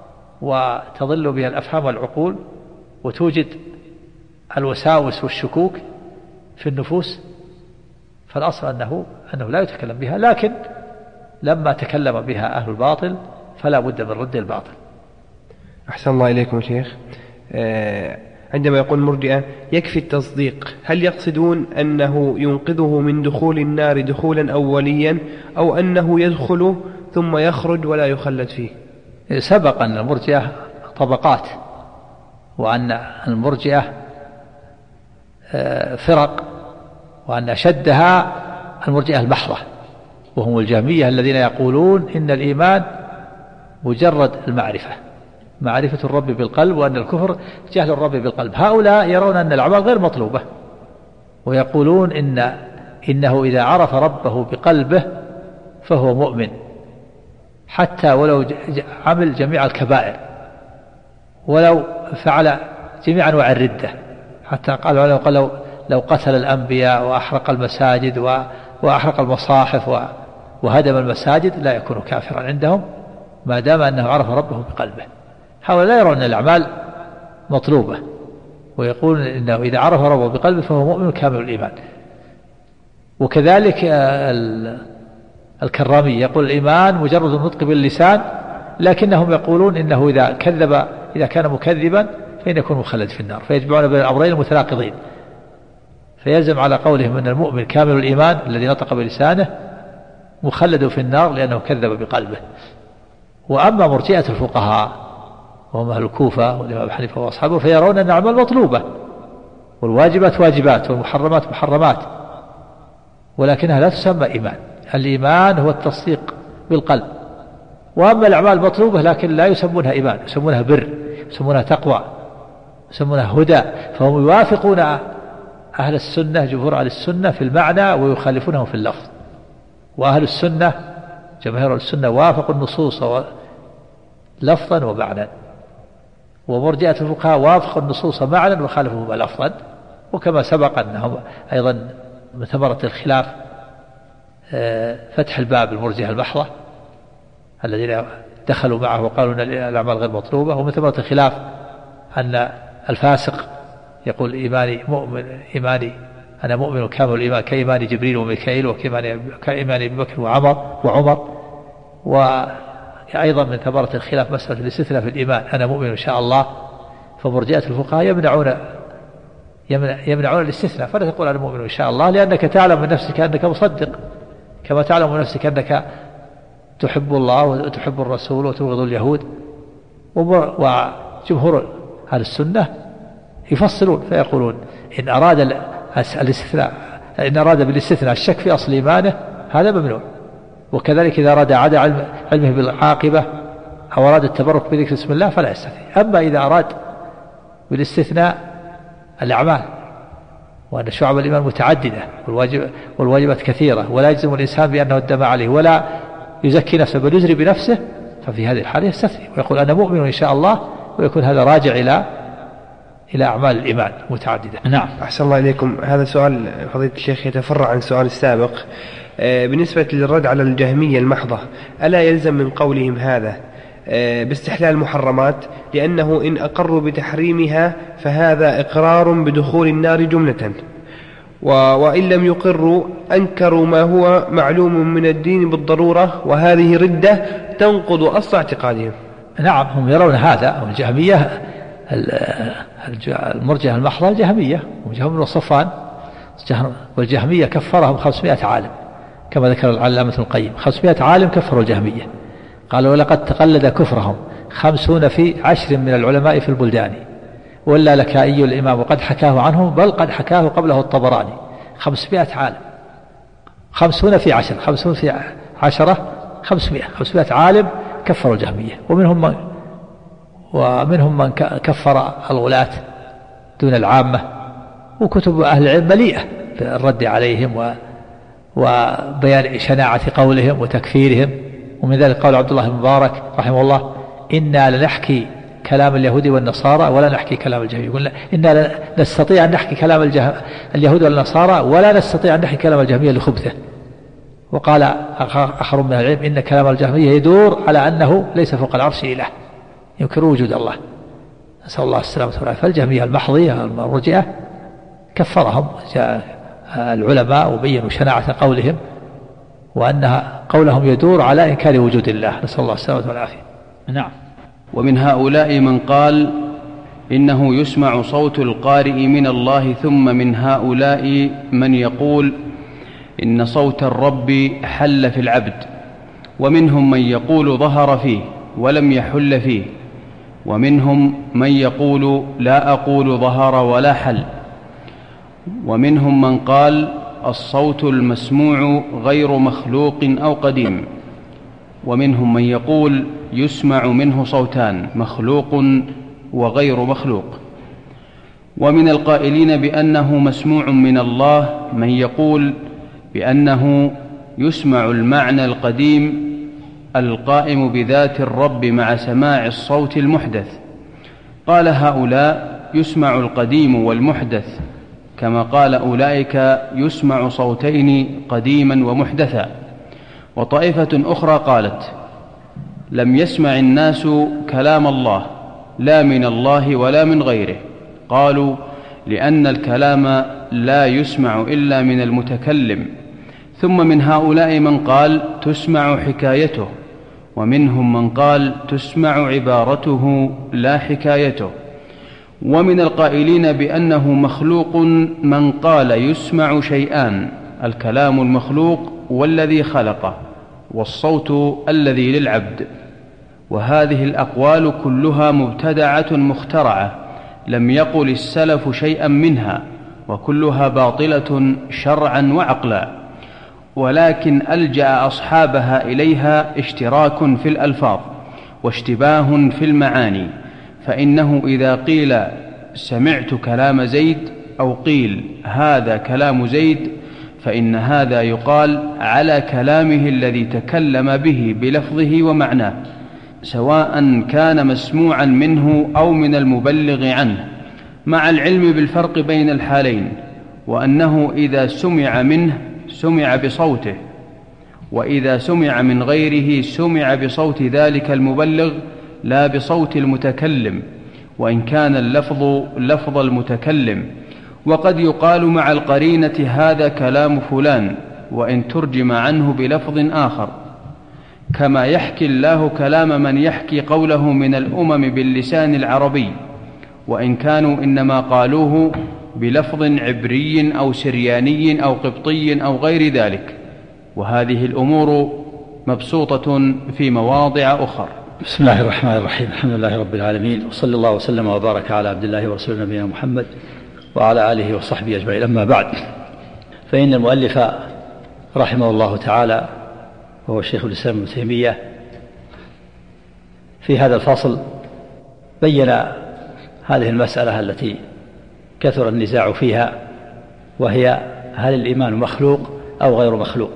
وتضل بها الأفهام والعقول وتوجد الوساوس والشكوك في النفوس. فالأصل أنه لا يتكلم بها، لكن لما تكلم بها أهل الباطل فلا بد من رد الباطل. أحسن الله إليكم شيخ. عندما يقول مرجئة يكفي التصديق، هل يقصدون أنه ينقذه من دخول النار دخولا أوليا، أو أنه يدخل ثم يخرج ولا يخلد فيه؟ سبق أن المرجئة طبقات، وأن المرجئة فرق، وأن أشدها المرجئة المحضة، وهم الجهمية الذين يقولون إن الإيمان مجرد المعرفة، معرفة الرب بالقلب، وأن الكفر جهل الرب بالقلب. هؤلاء يرون أن الأعمال غير مطلوبة، ويقولون إنه إذا عرف ربه بقلبه فهو مؤمن حتى ولو عمل جميع الكبائر، ولو فعل جميع أنواع الردة، حتى قال لو قتل الأنبياء وأحرق المساجد وأحرق المصاحف وهدم المساجد لا يكون كافرا عندهم ما دام أنه عرف ربه بقلبه. هؤلاء لا يرون أن الأعمال مطلوبة، ويقول إنه إذا عرف ربه بقلبه فهو مؤمن كامل الإيمان. وكذلك الكرامي يقول الإيمان مجرد النطق باللسان، لكنهم يقولون إنه إذا كان مكذبا فإن يكون مخلد في النار، فيجمعون بين الأمرين المتناقضين. فيلزم على قولهم أن المؤمن كامل الإيمان الذي نطق بلسانه مخلد في النار لأنه كذب بقلبه. وأما مرجئة الفقهاء وهم أهل الكوفة والإمام أبي حنيفة وأصحابه فيرون أن الأعمال مطلوبة، والواجبات واجبات، والمحرمات محرمات، ولكنها لا تسمى إيمان. الإيمان هو التصديق بالقلب، وأما الأعمال مطلوبة لكن لا يسمونها إيمان، يسمونها بر، يسمونها تقوى، يسمونها هدى. فهم يوافقون أهل السنة، جمهور أهل السنة في المعنى، ويخالفونهم في اللفظ. وأهل السنة جماهير السنة وافقوا النصوص لفظا ومعنى، ومرجئة الفقهاء وافقوا النصوص معنى وخالفوهما لفظا. وكما سبق أنهم أيضا من ثمرة الخلاف فتح الباب المرجئة المحضة الذين دخلوا معه وقالوا أن الأعمال غير مطلوبة، ومن ثمرة الخلاف أن الفاسق يقول إيماني أنا مؤمن كامل الإيمان كإيمان جبريل وميكائيل وكإيمان أبي بكر وعمر. وأيضا من ثمرة الخلاف مسألة الاستثناء في الإيمان أنا مؤمن إن شاء الله. فمرجئة الفقهاء يمنعون الاستثناء، فلا تقول أنا مؤمن إن شاء الله، لأنك تعلم من نفسك أنك مصدق، كما تعلم من نفسك أنك تحب الله وتحب الرسول وتبغض اليهود. وجمهور أهل السنة يفصلون فيقولون إن أراد الاستثناء، إن أراد بالاستثناء الشك في أصل إيمانه هذا ممنوع. وكذلك إذا أراد عاد علمه بالعاقبة أو أراد التبرك بذكر اسم الله فلا يستثني. أما إذا أراد بالاستثناء الأعمال، وأن شعب الإيمان متعددة والواجبات كثيرة، ولا يجزم الإنسان بأنه الدم عليه ولا يزكي نفسه بل يزري بنفسه، ففي هذه الحالة يستثني ويقول أنا مؤمن إن شاء الله، ويكون هذا راجع إلى أعمال الإيمان متعددة. نعم. أحسن الله إليكم. هذا سؤال فضيلة الشيخ يتفرع عن السؤال السابق. بالنسبة للرد على الجهمية المحضة، ألا يلزم من قولهم هذا باستحلال المحرمات، لأنه إن أقروا بتحريمها فهذا إقرار بدخول النار جملة، وإن لم يقروا أنكروا ما هو معلوم من الدين بالضرورة، وهذه ردة تنقض أصل اعتقادهم. نعم، هم يرون هذا. والجهمية المرجئة المحضة جهمية وجهم وصفان، والجهمية كفرهم 500 عالم كما ذكر العلامة ابن القيم. 500 عالم كفروا الجهمية، قالوا ولقد تقلد كفرهم 50 في 10 من العلماء في البلدان، ولا لكائي الإمام وقد حكاه عنهم بل قد حكاه قبله الطبراني. 500 عالم، 50 في 10، 50 في 10 500 عالم كفروا الجهمية. ومنهم من كفر الغلاة دون العامة. وكتب أهل العلم مليئة بالرد عليهم وبيان شناعة قولهم وتكفيرهم. ومن ذلك قال عبد الله المبارك رحمه الله إنا لنحكي كلام اليهود والنصارى ولا نحكي كلام الجهمية. يقول إنا نستطيع أن نحكي كلام اليهود والنصارى ولا نستطيع أن نحكي كلام الجهمية لخبثه. وقال آخر من العلم إن كلام الجهمية يدور على أنه ليس فوق العرش إله، ينكر وجود الله، نسأل الله السلامة والعافية. فالجهمية المحضية المرجئة كفرهم العلماء وبينوا شناعة قولهم، وأنها قولهم يدور على إنكار وجود الله، نسأل الله السلامة والعافية. نعم. ومن هؤلاء من قال إنه يسمع صوت القارئ من الله، ثم من هؤلاء من يقول إن صوت الرب حل في العبد، ومنهم من يقول ظهر فيه ولم يحل فيه، ومنهم من يقول لا أقول ظهر ولا حل، ومنهم من قال الصوت المسموع غير مخلوق أو قديم، ومنهم من يقول يسمع منه صوتان مخلوق وغير مخلوق. ومن القائلين بأنه مسموع من الله من يقول بأنه يسمع المعنى القديم القائم بذات الرب مع سماع الصوت المحدث. قال هؤلاء يسمع القديم والمحدث، كما قال أولئك يسمع صوتين قديما ومحدثا. وطائفة أخرى قالت لم يسمع الناس كلام الله لا من الله ولا من غيره، قالوا لأن الكلام لا يسمع إلا من المتكلم. ثم من هؤلاء من قال تسمع حكايته، ومنهم من قال تسمع عبارته لا حكايته. ومن القائلين بأنه مخلوق من قال يسمع شيئان، الكلام المخلوق والذي خلقه، والصوت الذي للعبد. وهذه الأقوال كلها مبتدعة مخترعة، لم يقل السلف شيئا منها، وكلها باطلة شرعا وعقلا، ولكن ألجأ أصحابها إليها اشتراك في الألفاظ واشتباه في المعاني. فإنه إذا قيل سمعت كلام زيد أو قيل هذا كلام زيد، فإن هذا يقال على كلامه الذي تكلم به بلفظه ومعناه، سواء كان مسموعا منه أو من المبلغ عنه، مع العلم بالفرق بين الحالين، وأنه إذا سمع منه سمع بصوته، وإذا سمع من غيره سمع بصوت ذلك المبلغ لا بصوت المتكلم. وإن كان اللفظ لفظ المتكلم، وقد يقال مع القرينة هذا كلام فلان وإن ترجم عنه بلفظ آخر، كما يحكي الله كلام من يحكي قوله من الأمم باللسان العربي، وإن كانوا إنما قالوه بلفظ عبري أو سرياني أو قبطي أو غير ذلك. وهذه الأمور مبسوطة في مواضع أخر. بسم الله الرحمن الرحيم. الحمد لله رب العالمين، وصلى الله وسلم وبارك على عبد الله ورسوله نبينا محمد وعلى آله وصحبه أجمعين. أما بعد، فإن المؤلف رحمه الله تعالى وهو شيخ الإسلام ابن تيمية في هذا الفصل بين هذه المسألة التي كثر النزاع فيها، وهي هل الإيمان مخلوق أو غير مخلوق.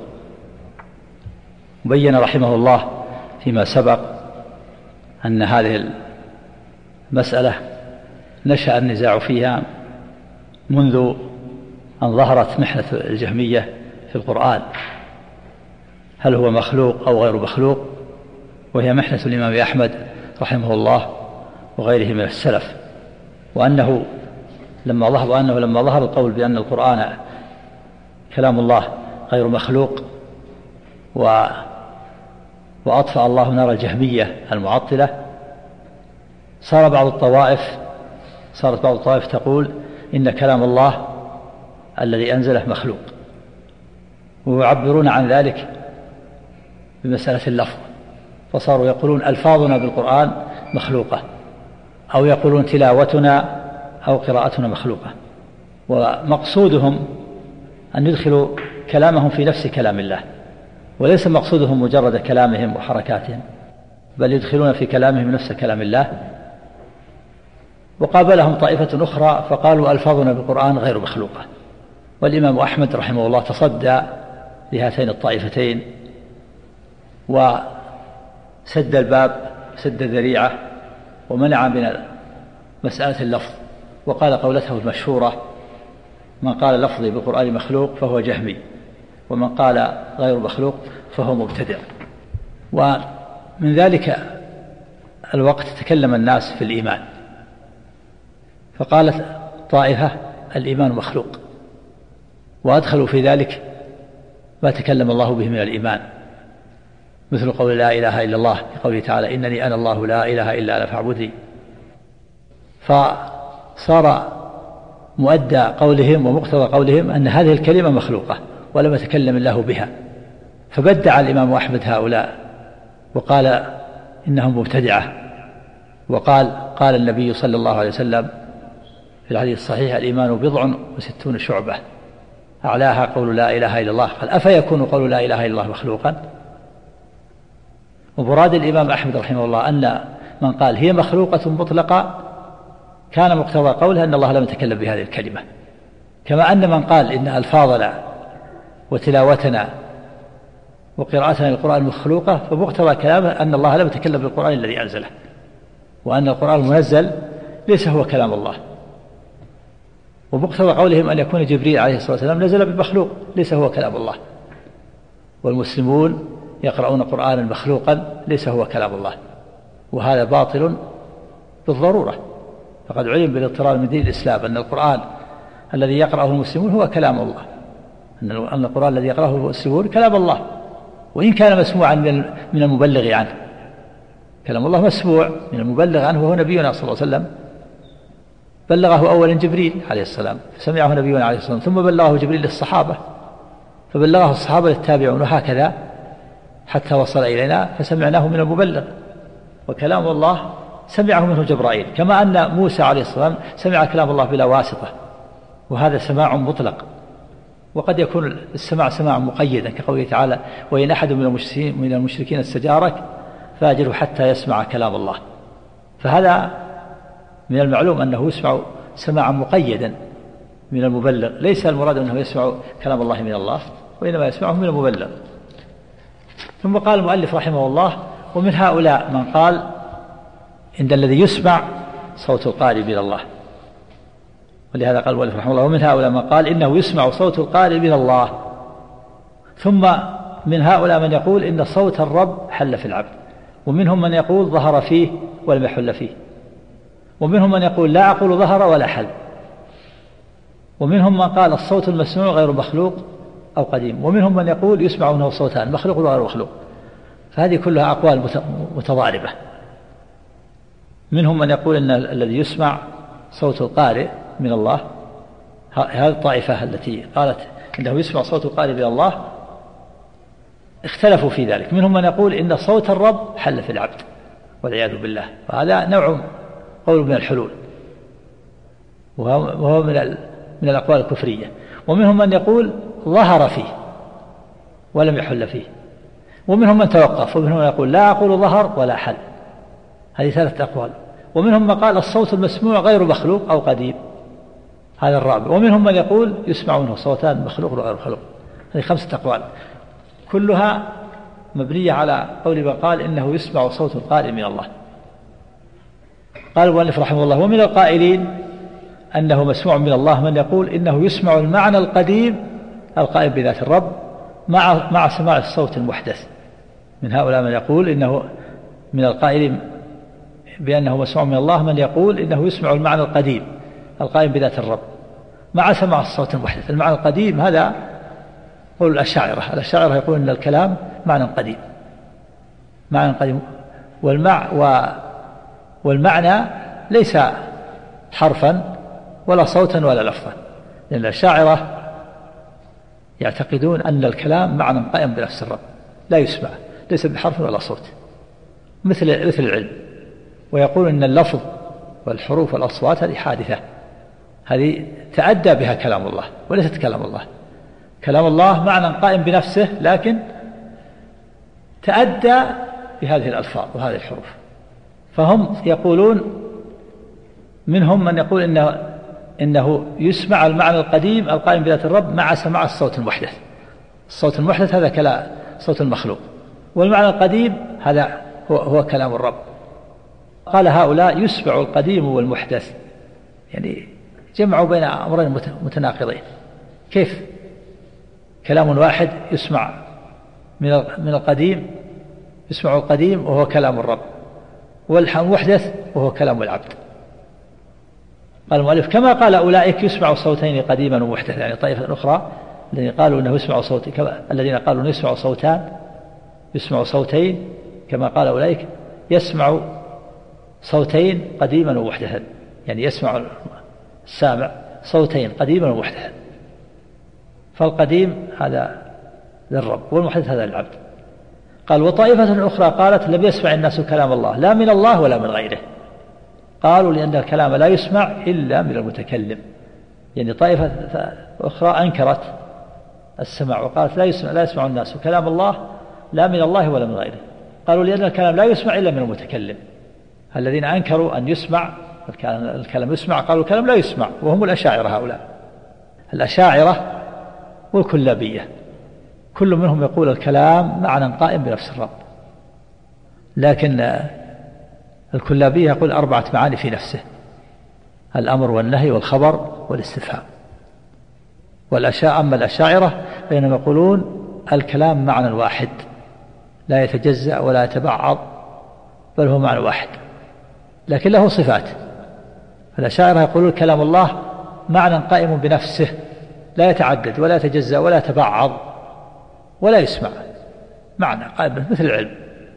بين رحمه الله فيما سبق أن هذه المسألة نشأ النزاع فيها منذ أن ظهرت محنة الجهمية في القرآن، هل هو مخلوق أو غير مخلوق، وهي محنة الإمام أحمد رحمه الله وغيره من السلف. وأنه لما ظهر القول بأن القرآن كلام الله غير مخلوق وأطفأ الله نار الجهمية المعطلة، صارت بعض الطوائف تقول إن كلام الله الذي أنزله مخلوق، ويعبرون عن ذلك بمسألة اللفظ، فصاروا يقولون ألفاظنا بالقرآن مخلوقة، أو يقولون تلاوتنا أو قراءتنا مخلوقة. ومقصودهم أن يدخلوا كلامهم في نفس كلام الله، وليس مقصودهم مجرد كلامهم وحركاتهم، بل يدخلون في كلامهم نفس كلام الله. وقابلهم طائفة أخرى فقالوا ألفاظنا بالقرآن غير مخلوقة. والإمام أحمد رحمه الله تصدى لهاتين الطائفتين وسد الباب، سد الذريعة، ومنع من مسألة اللفظ، وقال قولته المشهورة: من قال لفظي بالقرآن مخلوق فهو جهمي، ومن قال غير مخلوق فهو مبتدع. ومن ذلك الوقت تكلم الناس في الإيمان، فقالت طائفة الإيمان مخلوق، وأدخلوا في ذلك ما تكلم الله به من الإيمان، مثل قول لا إله إلا الله، قوله تعالى: إنني أنا الله لا إله إلا أنا فاعبدني. فصار مؤدى قولهم ومقتضى قولهم أن هذه الكلمة مخلوقة ولم يتكلم الله بها، فبدع الإمام أحمد هؤلاء وقال إنهم مبتدعة. قال النبي صلى الله عليه وسلم في الحديث الصحيح: الإيمان 69 شعبة أعلاها قول لا إله إلا الله. قال: أفيكون قول لا إله إلا الله مخلوقا؟ ومراد الإمام أحمد رحمه الله أن من قال هي مخلوقة مطلقة كان مقتضى قوله أن الله لم يتكلم بهذه الكلمة، كما أن من قال إن ألفاظنا وتلاوتنا وقراءتنا للقرآن مخلوقة، فمقتضى كلامه أن الله لم يتكلم بالقرآن الذي أنزله، وأن القرآن المنزل ليس هو كلام الله. ومقتضى قولهم أن يكون جبريل عليه الصلاة والسلام نزل بمخلوق ليس هو كلام الله، والمسلمون يقرؤون قرآنا مخلوقا ليس هو كلام الله، وهذا باطل بالضرورة. فقد علم بالاضطرار من دين الإسلام أن القرآن الذي يقرأه المسلمون هو كلام الله، أن القرآن الذي يقرأه المسلمون كلام الله، وإن كان مسموعا من المبلغ عنه. كلام الله مسموع من المبلغ عنه، وهو نبينا صلى الله عليه وسلم. بلغه أولا جبريل عليه السلام فسمعه نبينا عليه السلام، ثم بلغه جبريل للصحابة، فبلغه الصحابة للتابعون، وهكذا حتى وصل إلينا فسمعناه من المبلغ. وكلام الله سمعه منه جبرائيل، كما أن موسى عليه السلام سمع كلام الله بلا واسطة، وهذا سماع مطلق. وقد يكون السماع سماع مقيدا كقوله تعالى: وإن أحد من المشركين استجارك فأجره حتى يسمع كلام الله. فهذا من المعلوم أنه يسمع سماعا مقيدا من المبلغ، ليس المراد أنه يسمع كلام الله من الله، وإنما يسمعه من المبلغ. ثم قال المؤلف رحمه الله: ومن هؤلاء من قال إن الذي يسمع صوت القارئ من الله. ولهذا قال المؤلف رحمه الله: ومن هؤلاء من قال إنه يسمع صوت القارئ من الله. ثم من هؤلاء من يقول إن صوت الرب حل في العبد، ومنهم من يقول ظهر فيه ولم يحل فيه. ومنهم من يقول لا أقول ظهر ولا حل. ومنهم من قال الصوت المسموع غير مخلوق أو قديم. ومنهم من يقول يسمع منه صوتان مخلوق وغير مخلوق. فهذه كلها أقوال متضاربة. منهم من يقول أن الذي يسمع صوت القارئ من الله، هذه الطائفة التي قالت أنه يسمع صوت القارئ من الله اختلفوا في ذلك. منهم من يقول إن صوت الرب حل في العبد والعياذ بالله، وهذا نوع قول من الحلول، وهو من الأقوال الكفرية. ومنهم من يقول ظهر فيه ولم يحل فيه. ومنهم من توقف. ومنهم من يقول لا أقول ظهر ولا حل. هذه 3 أقوال. ومنهم من قال الصوت المسموع غير مخلوق أو قديم، هذا الرابع. ومنهم من يقول يسمع منه صوتان مخلوق وغير مخلوق. هذه 5 أقوال كلها مبنية على قول من قال إنه يسمع صوت القارئ من الله. قال المؤلف رحمه الله: ومن القائلين أنه مسموع من الله من يقول إنه يسمع المعنى القديم القائم بذات الرب مع سماع الصوت المحدث. من هؤلاء من يقول إنه من القائلين بأنه مسموع من الله من يقول إنه يسمع المعنى القديم القائم بذات الرب مع سماع الصوت المحدث. المعنى القديم هذا قول الأشاعرة يقول إن الكلام معنى قديم، والمعنى ليس حرفا ولا صوتا ولا لفظا، لأن الأشاعرة يعتقدون أن الكلام معنى قائم بنفس الرب لا يسمع، ليس بحرف ولا صوت، مثل العلم. ويقول أن اللفظ والحروف والأصوات هذه حادثة، هذه تأدى بها كلام الله وليست كلام الله. كلام الله معنى قائم بنفسه، لكن تأدى بهذه الألفاظ وهذه الحروف. فهم يقولون، منهم من يقول إنه يسمع المعنى القديم القائم بذات الرب مع سماع الصوت المحدث. الصوت المحدث هذا كلام صوت المخلوق، والمعنى القديم هذا هو كلام الرب. قال هؤلاء يسمع القديم والمحدث، يعني جمعوا بين أمرين متناقضين. كيف كلام واحد يسمع من القديم، يسمع القديم وهو كلام الرب، والمحدث وهو كلام العبد. قال المؤلف: كما قال أولئك يسمع صوتين قديما ومحدثا، يعني طائفة أخرى الذين قالوا أنه يسمع صوت، الذين قالوا أنه يسمع صوتان، يسمع صوتين كما قال أولئك يسمع صوتين قديما ومحدثا، يعني يسمع السامع صوتين قديما ومحدثا. فالقديم هذا للرب والمحدث هذا للعبد. قال: وطائفة أخرى قالت لم يسمع الناس كلام الله لا من الله ولا من غيره. قالوا لأن الكلام لا يسمع إلا من المتكلم. يعني طائفة أخرى أنكرت السماع وقالت لا يسمع الناس كلام الله لا من الله ولا من غيره. قالوا لأن الكلام لا يسمع إلا من المتكلم. الذين أنكروا أن يسمع الكلام يسمع قالوا الكلام لا يسمع، وهم الأشاعرة. هؤلاء الأشاعرة والكلابية كل منهم يقول الكلام معنى قائم بنفس الرب، لكن الكلابية يقول 4 معاني في نفسه: الأمر والنهي والخبر والاستفهام. أما الأشاعرة فإنهم يقولون الكلام معنى واحد لا يتجزأ ولا يتبعض، بل هو معنى واحد لكن له صفات. الأشاعرة يقولون كلام الله معنى قائم بنفسه لا يتعدد ولا يتجزأ ولا يتبعض ولا يسمع، معنى قائم مثل العلم.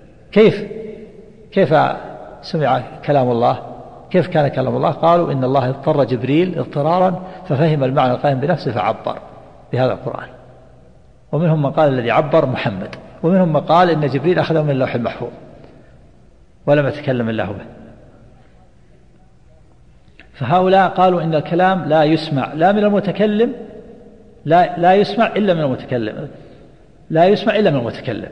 كيف سمع كلام الله؟ كيف كان كلام الله؟ قالوا إن الله اضطر جبريل اضطرارا ففهم المعنى القائم بنفسه فعبر بهذا القرآن. ومنهم من قال الذي عبر محمد، ومنهم من قال إن جبريل أخذه من اللوح المحفوظ ولم يتكلم الله به. فهؤلاء قالوا إن الكلام لا يسمع لا من المتكلم، لا يسمع إلا من المتكلم، لا يسمع إلا من المتكلم.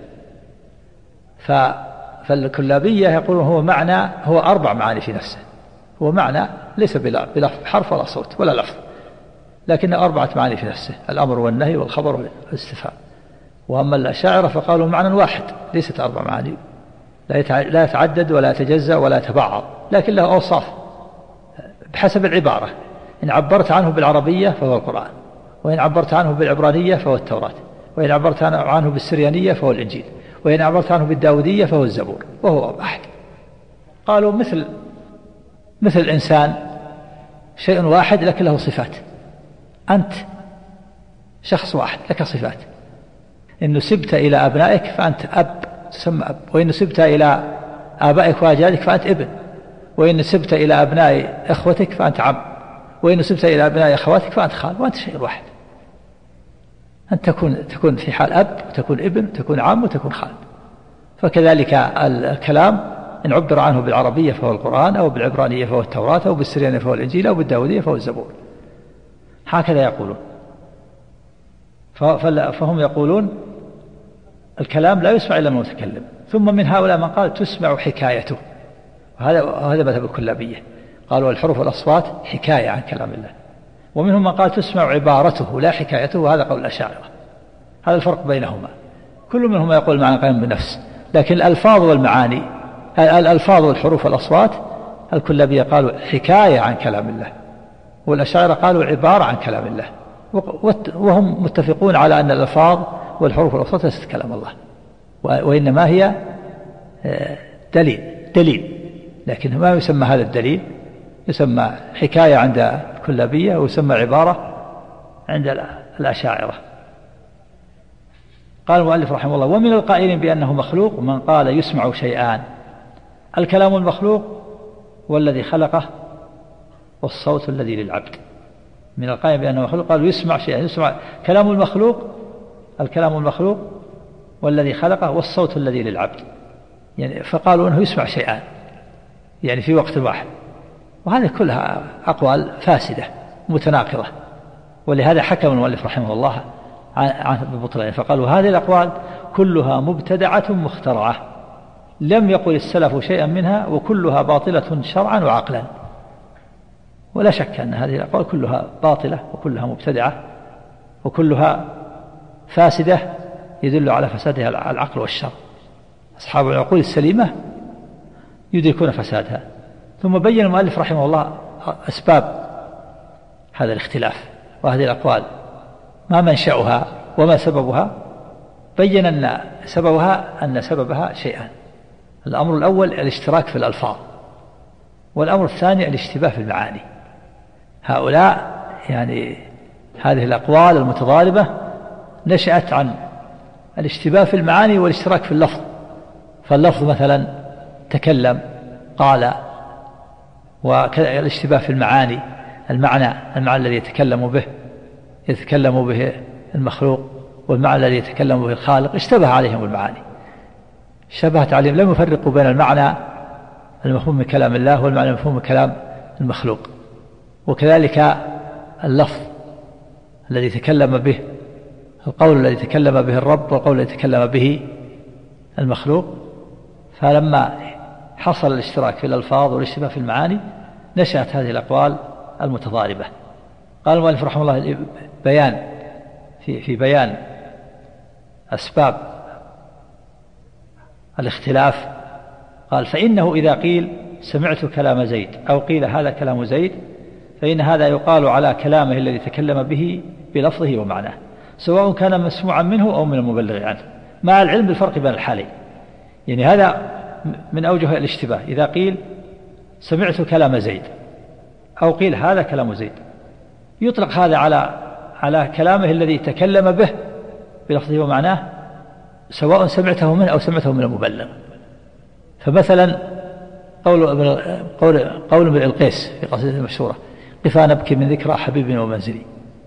فالكلابية يقولون هو 4 معاني في نفسه، هو معنى ليس بلا حرف ولا صوت ولا لفظ، لكنه 4 معاني في نفسه: الأمر والنهي والخبر والاستفهام. وأما الأشاعرة فقالوا معنى واحد ليست 4 معاني، لا يتعدد ولا يتجزأ ولا يتبعض، لكن له أوصاف بحسب العبارة. إن عبرت عنه بالعربية فهو القرآن، وإن عبرت عنه بالعبرانية فهو التوراة، وإن عبرت عنه بالسريانية فهو الإنجيل، وإن عبرت عنه بالداودية فهو الزبور، وهو واحد. قالوا مثل مثل الإنسان شيء واحد لكن له صفات. أنت شخص واحد لك صفات، إن نسبت إلى أبنائك فأنت أب تسمى أب، وإن نسبت إلى آبائك وأجدادك فأنت ابن، وإن نسبت إلى أبناء إخوتك فأنت عم، وإن نسبت إلى أبناء أخواتك فأنت خال، وأنت شيء واحد. أنت تكون في حال أب، وتكون ابن، وتكون عم، وتكون خال. فكذلك الكلام إن عبر عنه بالعربية فهو القرآن، أو بالعبرانية فهو التوراة، أو بالسريانية فهو الإنجيل، أو بالداودية فهو الزبور. هكذا يقولون. فهم يقولون الكلام لا يسمع إلا من المتكلم. ثم من هؤلاء من قال تسمع حكايته، وهذا مذهب الكلابية، قالوا الحروف والأصوات حكاية عن كلام الله. ومنهم من قال تسمع عبارته لا حكايته، وهذا قول الأشاعرة. هذا الفرق بينهما، كل منهم يقول معنى قائم بالنفس، لكن الألفاظ والمعاني، الألفاظ والحروف والأصوات الكلابية قالوا حكاية عن كلام الله، والأشاعرة قالوا عبارة عن كلام الله، وهم متفقون على أن الألفاظ والحروف والأصوات ليست كلام الله، وإنما هي دليل، لكن ما يسمى هذا الدليل، يسمى حكاية عند الكلابية، ويسمى عبارة عند الأشاعرة. قال المؤلف رحمه الله: ومن القائلين بأنه مخلوق من قال يسمع شيئان: الكلام المخلوق والذي خلقه، والصوت الذي للعبد. من القائل بأنه مخلوق قالوا يسمع شيئا، يسمع كلام المخلوق، الكلام المخلوق والذي خلقه، والصوت الذي للعبد، يعني فقالوا أنه يسمع شيئان يعني في وقت واحد. وهذه كلها أقوال فاسدة متناقضة، ولهذا حكم المؤلف رحمه الله عن ببطلان، فقالوا هذه الأقوال كلها مبتدعة مخترعة، لم يقل السلف شيئا منها، وكلها باطلة شرعا وعقلا. ولا شك أن هذه الأقوال كلها باطلة، وكلها مبتدعة، وكلها فاسدة يدل على فسادها العقل والشرع. أصحاب العقول السليمة يدركون فسادها. ثم بين المؤلف رحمه الله أسباب هذا الاختلاف وهذه الأقوال، ما منشأها وما سببها. بين أن سببها شيئان: الأمر الأول الاشتراك في الألفاظ، والأمر الثاني الاشتباه في المعاني. هؤلاء يعني هذه الأقوال المتضاربة نشأت عن الاشتباه في المعاني والاشتراك في اللفظ. فاللفظ مثلا تكلم، قال، والاشتباه في المعاني، المعنى الذي يتكلم به المخلوق، والمعنى الذي يتكلم به الخالق، اشتبه عليهم المعاني، شبهت عليهم، لم يفرقوا بين المعنى المفهوم من كلام الله والمعنى المفهوم من كلام المخلوق. وكذلك اللفظ الذي تكلم به، القول الذي تكلم به الرب والقول الذي تكلم به المخلوق. فلما حصل الاشتراك في الألفاظ والاشتباه في المعاني نشأت هذه الأقوال المتضاربة. قال المؤلف رحمه الله في بيان أسباب الاختلاف، قال: فإنه إذا قيل سمعت كلام زيد، أو قيل هذا كلام زيد، فإن هذا يقال على كلامه الذي تكلم به بلفظه ومعناه، سواء كان مسموعا منه أو من المبلغ عنه، مع العلم بالفرق بين الحالين. يعني هذا من أوجه الاشتباه. إذا قيل سمعت كلام زيد، أو قيل هذا كلام زيد، يطلق هذا على كلامه الذي تكلم به بلفظه ومعناه، سواء سمعته منه أو سمعته من المبلغ. فمثلا قول ابن القيس في قصيدته المشهورة: قفا نبكي من ذكرى حبيبنا ومنزلي،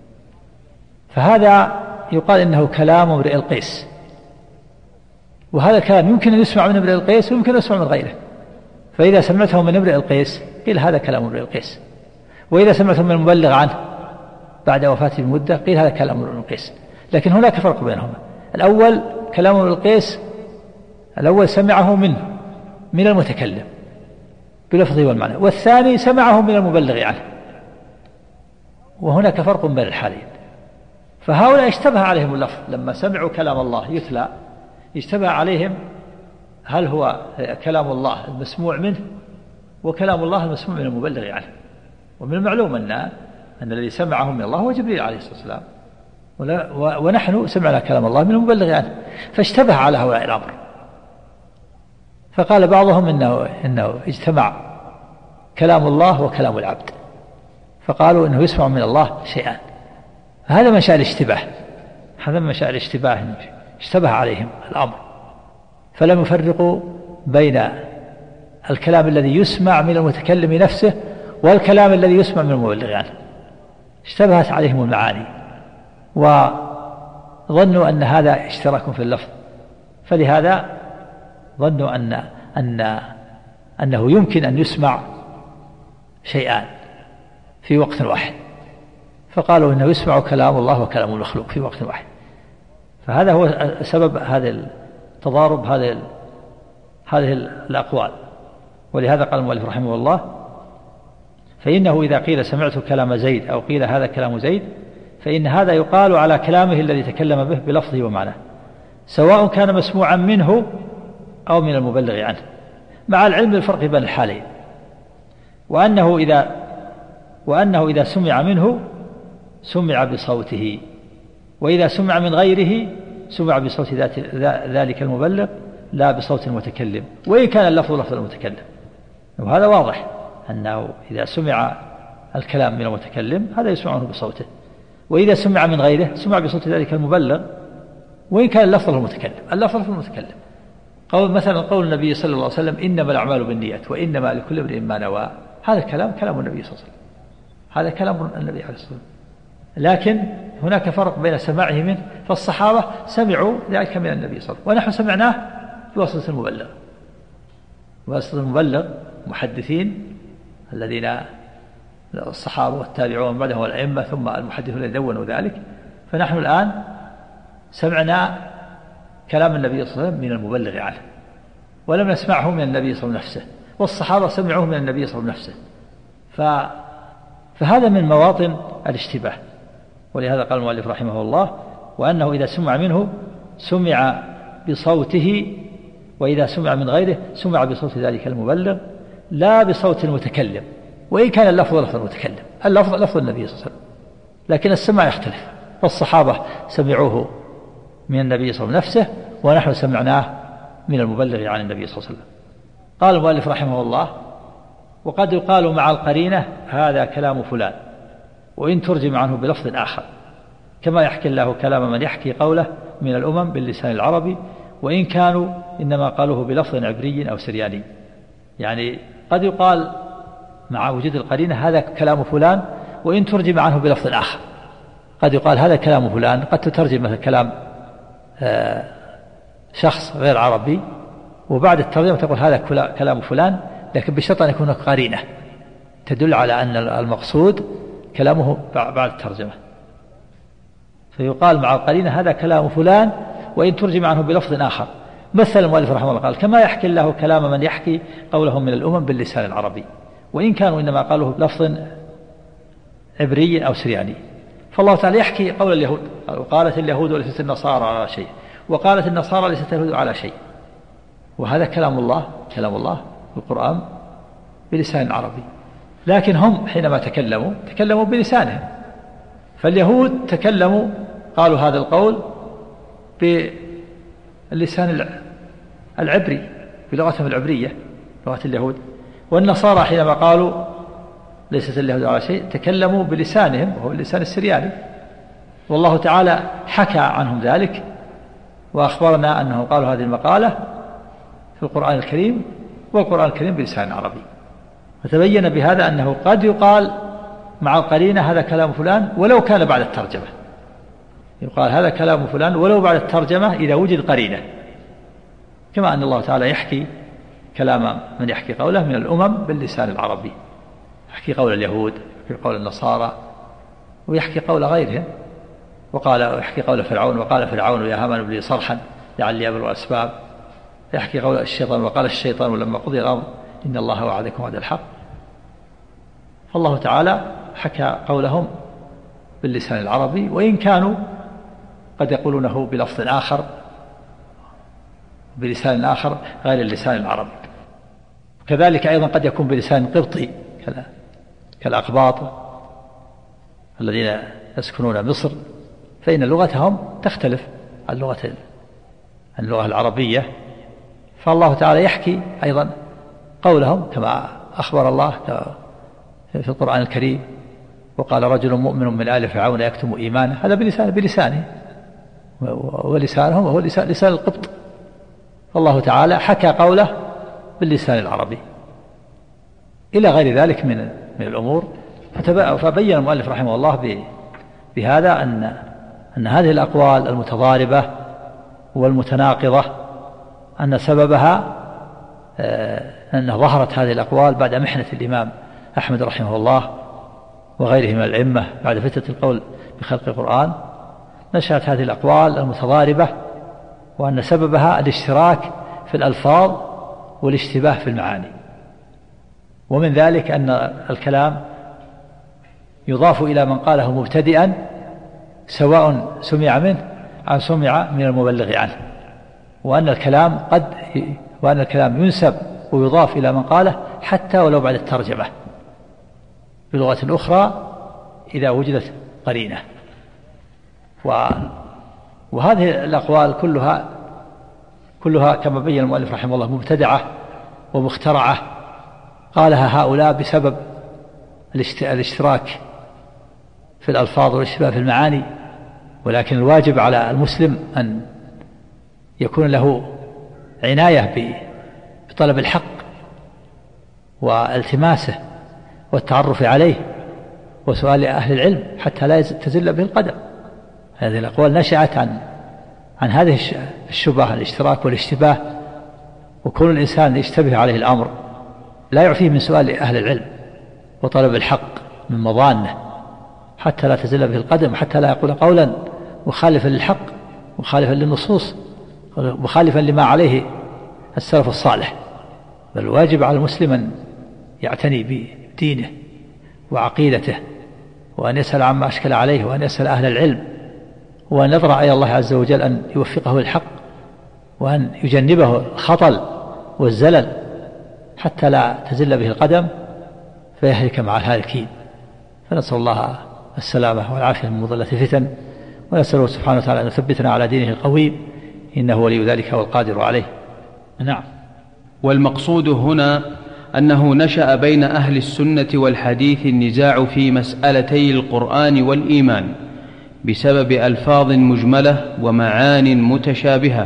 فهذا يقال إنه كلام امرئ القيس، وهذا الكلام يمكن أن يسمع من امرئ القيس ويمكن أن يسمع من غيره. فإذا سمعته من امرئ القيس قيل هذا كلام امرئ القيس، وإذا سمعته من المبلغ عنه بعد وفاته بمدة قيل هذا كلام امرئ القيس. لكن هناك فرق بينهما: الأول كلام امرئ القيس، الأول سمعه من المتكلم بلفظه والمعنى، والثاني سمعه من المبلغ عنه، وهناك فرق بين الحالين. فهؤلاء اشتبه عليهم اللفظ لما سمعوا كلام الله يتلى، اشتبه عليهم هل هو كلام الله المسموع منه وكلام الله المسموع من المبلغ عنه. ومن المعلوم أن الذي سمعه من الله هو جبريل عليه الصلاة والسلام، ونحن سمعنا كلام الله من المبلغ عنه، فاشتبه على هؤلاء الأمر. فقال بعضهم إنه اجتمع كلام الله وكلام العبد، فقالوا إنه يسمع من الله شيئان. هذا من شأن الاشتباه، هذا من شأن الاشتباه، اشتبه عليهم الأمر، فلم يفرقوا بين الكلام الذي يسمع من المتكلم نفسه والكلام الذي يسمع من المبلغ عنه، اشتبهت عليهم المعاني وظنوا أن هذا اشتراك في اللفظ، فلهذا ظنوا أنه يمكن أن يسمع شيئان في وقت واحد، فقالوا إنه يسمع كلام الله وكلام المخلوق في وقت واحد. فهذا هو سبب هذا التضارب، هذه الأقوال. ولهذا قال المؤلف رحمه الله: فإنه إذا قيل سمعت كلام زيد أو قيل هذا كلام زيد فإن هذا يقال على كلامه الذي تكلم به بلفظه ومعناه، سواء كان مسموعا منه أو من المبلغ عنه، مع العلم بالفرق بين الحالين، وأنه إذا سمع منه سمع بصوته، وإذا سمع من غيره سمع بصوت ذلك المبلغ لا بصوت المتكلم، وإن كان اللفظ لفظ المتكلم. وهذا واضح أنه إذا سمع الكلام من المتكلم هذا يسمعه بصوته، وإذا سمع من غيره سمع بصوت ذلك المبلغ وإن كان اللفظ المتكلم. اللفظ المتكلم مثلا قول النبي صلى الله عليه وسلم: إنما الأعمال بالنيات وإنما لكل امرئ ما نوى، هذا كلام النبي صلى الله عليه وسلم، هذا كلام النبي عليه الصلاة والسلام. لكن هناك فرق بين سماعه منه، فالصحابة سمعوا ذلك من النبي صلى الله عليه وسلم، ونحن سمعناه بواسطة المبلغ. واسطة المبلغ محدثين الذين الصحابة والتابعون بعدهم والأئمة ثم المحدثون الذين دونوا ذلك، فنحن الآن سمعنا كلام النبي صلى الله عليه وسلم من المبلغ عنه، ولم نسمعه من النبي صلى الله عليه وسلم نفسه، والصحابة سمعوه من النبي صلى الله عليه وسلم نفسه. فهذا من مواطن الاشتباه. ولهذا قال المؤلف رحمه الله: وأنه إذا سمع منه سمع بصوته، وإذا سمع من غيره سمع بصوت ذلك المبلغ لا بصوت المتكلم، وإن كان اللفظ لفظ المتكلم، اللفظ لفظ النبي صلى الله عليه وسلم، لكن السماع يختلف، فالصحابة سمعوه من النبي صلى الله عليه وسلم نفسه، ونحن سمعناه من المبلغ عن النبي صلى الله عليه وسلم. قال المؤلف رحمه الله: وقد يقال مع القرينة هذا كلام فلان، وإن ترجم عنه بلفظ آخر، كما يحكي الله كلام من يحكي قوله من الأمم باللسان العربي، وإن كانوا إنما قالوه بلفظ عبري أو سرياني. يعني قد يقال مع وجود القرينة هذا كلام فلان، وإن ترجم عنه بلفظ آخر. قد يقال هذا كلام فلان، قد تترجم مثل كلام شخص غير عربي، وبعد الترجمة تقول هذا كلام فلان، لكن بشرط أن يكون قرينة تدل على أن المقصود كلامه بعد الترجمة، فيقال مع القرينة هذا كلام فلان وإن ترجم عنه بلفظ آخر. مثل المؤلف رحمه الله قال: كما يحكي الله كلام من يحكي قولهم من الأمم باللسان العربي، وإن كانوا إنما قالوه بلفظ عبري أو سرياني. فالله تعالى يحكي قول اليهود: وقالت اليهود ليست النصارى على شيء، وقالت النصارى ليست اليهود على شيء، وهذا كلام الله في القرآن بلسان عربي. لكن هم حينما تكلموا بلسانهم، فاليهود تكلموا قالوا هذا القول باللسان العبري بلغتهم العبرية لغة اليهود، والنصارى حينما قالوا ليست اليهود على شيء تكلموا بلسانهم وهو اللسان السرياني. والله تعالى حكى عنهم ذلك وأخبرنا أنهم قالوا هذه المقالة في القرآن الكريم، والقرآن الكريم بلسان عربي. فتبين بهذا أنه قد يقال مع القرينة هذا كلام فلان ولو كان بعد الترجمة، يقال هذا كلام فلان ولو بعد الترجمة إذا وجد قرينة، كما أن الله تعالى يحكي كلام من يحكي قوله من الأمم باللسان العربي، يحكي قول اليهود، يحكي قول النصارى، ويحكي قول غيرهم، يحكي قول فرعون: وقال فرعون يا هامان ابن لي صرحا لعلي أبلغ الأسباب، يحكي قول الشيطان: وقال الشيطان لما قضي الأمر إن الله وعدكم وعد الحق. فالله تعالى حكى قولهم باللسان العربي، وإن كانوا قد يقولونه بلفظ آخر بلسان آخر غير اللسان العربي. كذلك أيضا قد يكون بلسان قبطي كالأقباط الذين يسكنون مصر، فإن لغتهم تختلف عن اللغة العربية، فالله تعالى يحكي أيضا قولهم كما أخبر الله في القرآن الكريم وقال رجل مؤمن من آل فرعون يكتم إيمانه، هذا بلسانه ولسانهم وهو لسان القبط، فالله تعالى حكى قوله باللسان العربي إلى غير ذلك من الأمور. فبين المؤلف رحمه الله بهذا أن هذه الأقوال المتضاربة والمتناقضة أن سببها أن ظهرت هذه الأقوال بعد محنة الإمام أحمد رحمه الله وغيره من الأئمة بعد فترة القول بخلق القرآن، نشأت هذه الأقوال المتضاربة، وأن سببها الاشتراك في الألفاظ والاشتباه في المعاني. ومن ذلك أن الكلام يضاف إلى من قاله مبتدئا سواء سمع منه أو سمع من المبلغ عنه، وأن الكلام ينسب ويضاف إلى من قاله حتى ولو بعد الترجمة بلغة أخرى إذا وجدت قرينة. وهذه الأقوال كلها كما بين المؤلف رحمه الله مبتدعة ومخترعة قالها هؤلاء بسبب الاشتراك في الألفاظ والاشتباه في المعاني. ولكن الواجب على المسلم أن يكون له عناية بطلب الحق والتماسه والتعرف عليه وسؤال أهل العلم حتى لا تزل به القدم. هذه الأقوال نشأت عن هذه الشبهة، الاشتراك والاشتباه، وكون الإنسان يشتبه عليه الأمر لا يعفيه من سؤال أهل العلم وطلب الحق من مظانه حتى لا تزل به القدم، حتى لا يقول قولا مخالفا للحق مخالفا للنصوص مخالفا لما عليه السلف الصالح. بل الواجب على المسلم أن يعتني بدينه وعقيدته، وأن يسأل عما أشكل عليه، وأن يسأل أهل العلم، وأن يضرع إلى الله عز وجل أن يوفقه الحق، وأن يجنبه الخطل والزلل حتى لا تزل به القدم فيهلك مع الهالكين. فنسأل الله السلامة والعافية من مضلة الفتن، ونسأله سبحانه وتعالى أن يثبتنا على دينه القويم، إنه ولي ذلك والقادر عليه. نعم. والمقصود هنا أنه نشأ بين أهل السنة والحديث النزاع في مسألتي القرآن والإيمان بسبب ألفاظ مجملة ومعان متشابهة.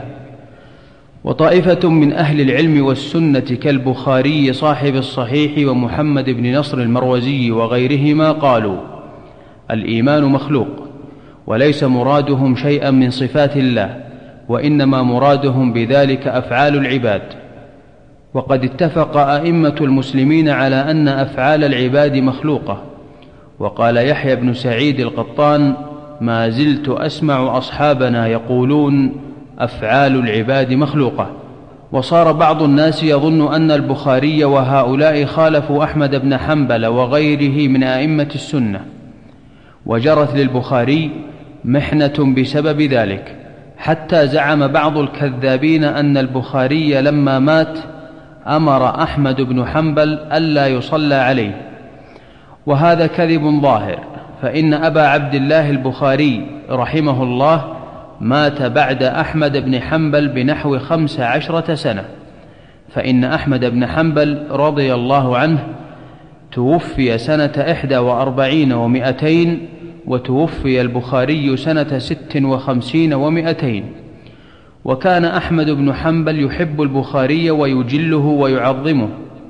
وطائفة من أهل العلم والسنة كالبخاري صاحب الصحيح ومحمد بن نصر المروزي وغيرهما قالوا الإيمان مخلوق، وليس مرادهم شيئا من صفات الله، وإنما مرادهم بذلك أفعال العباد. وقد اتفق أئمة المسلمين على أن أفعال العباد مخلوقة. وقال يحيى بن سعيد القطان ما زلت أسمع أصحابنا يقولون أفعال العباد مخلوقة. وصار بعض الناس يظن أن البخاري وهؤلاء خالفوا أحمد بن حنبل وغيره من أئمة السنة، وجرت للبخاري محنة بسبب ذلك، حتى زعم بعض الكذابين أن البخاري لما مات أمر أحمد بن حنبل ألا يصلى عليه، وهذا كذب ظاهر، فإن أبا عبد الله البخاري رحمه الله مات بعد أحمد بن حنبل بنحو 15 سنة، فإن أحمد بن حنبل رضي الله عنه توفي سنة 41 و200، وتوفي البخاري سنة 56 و200. وكان أحمد بن حنبل يحب البخاري ويجله ويعظمه.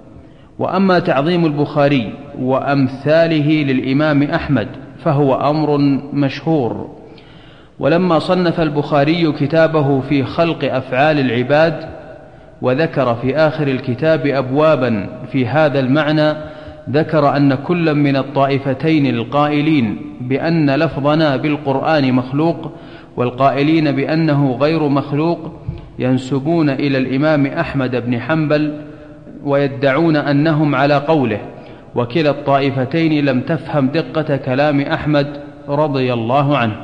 وأما تعظيم البخاري وأمثاله للإمام أحمد فهو أمر مشهور. ولما صنف البخاري كتابه في خلق أفعال العباد وذكر في آخر الكتاب أبوابا في هذا المعنى، ذكر أن كل من الطائفتين القائلين بأن لفظنا بالقرآن مخلوق والقائلين بأنه غير مخلوق ينسبون إلى الإمام أحمد بن حنبل ويدعون أنهم على قوله، وكلا الطائفتين لم تفهم دقة كلام أحمد رضي الله عنه.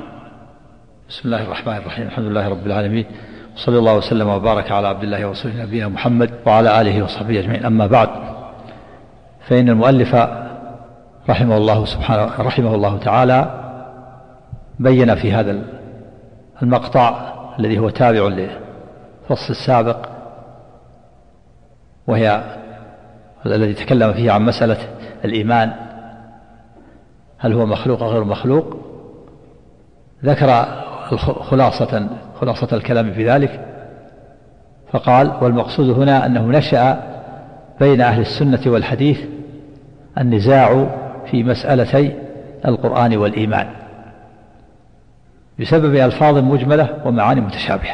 بسم الله الرحمن الرحيم، الحمد لله رب العالمين، وصلى الله وسلم وبارك على عبد الله ورسوله نبينا محمد وعلى آله وصحبه أجمعين. أما بعد، فإن المؤلف رحمه الله تعالى بين في هذا المقطع الذي هو تابع للفصل السابق، وهي الذي تكلم فيه عن مسألة الإيمان هل هو مخلوق أو غير مخلوق، ذكر خلاصة الكلام في ذلك، فقال: والمقصود هنا أنه نشأ بين أهل السنة والحديث النزاع في مسألتي القرآن والإيمان بسبب ألفاظ مجملة ومعاني متشابهة.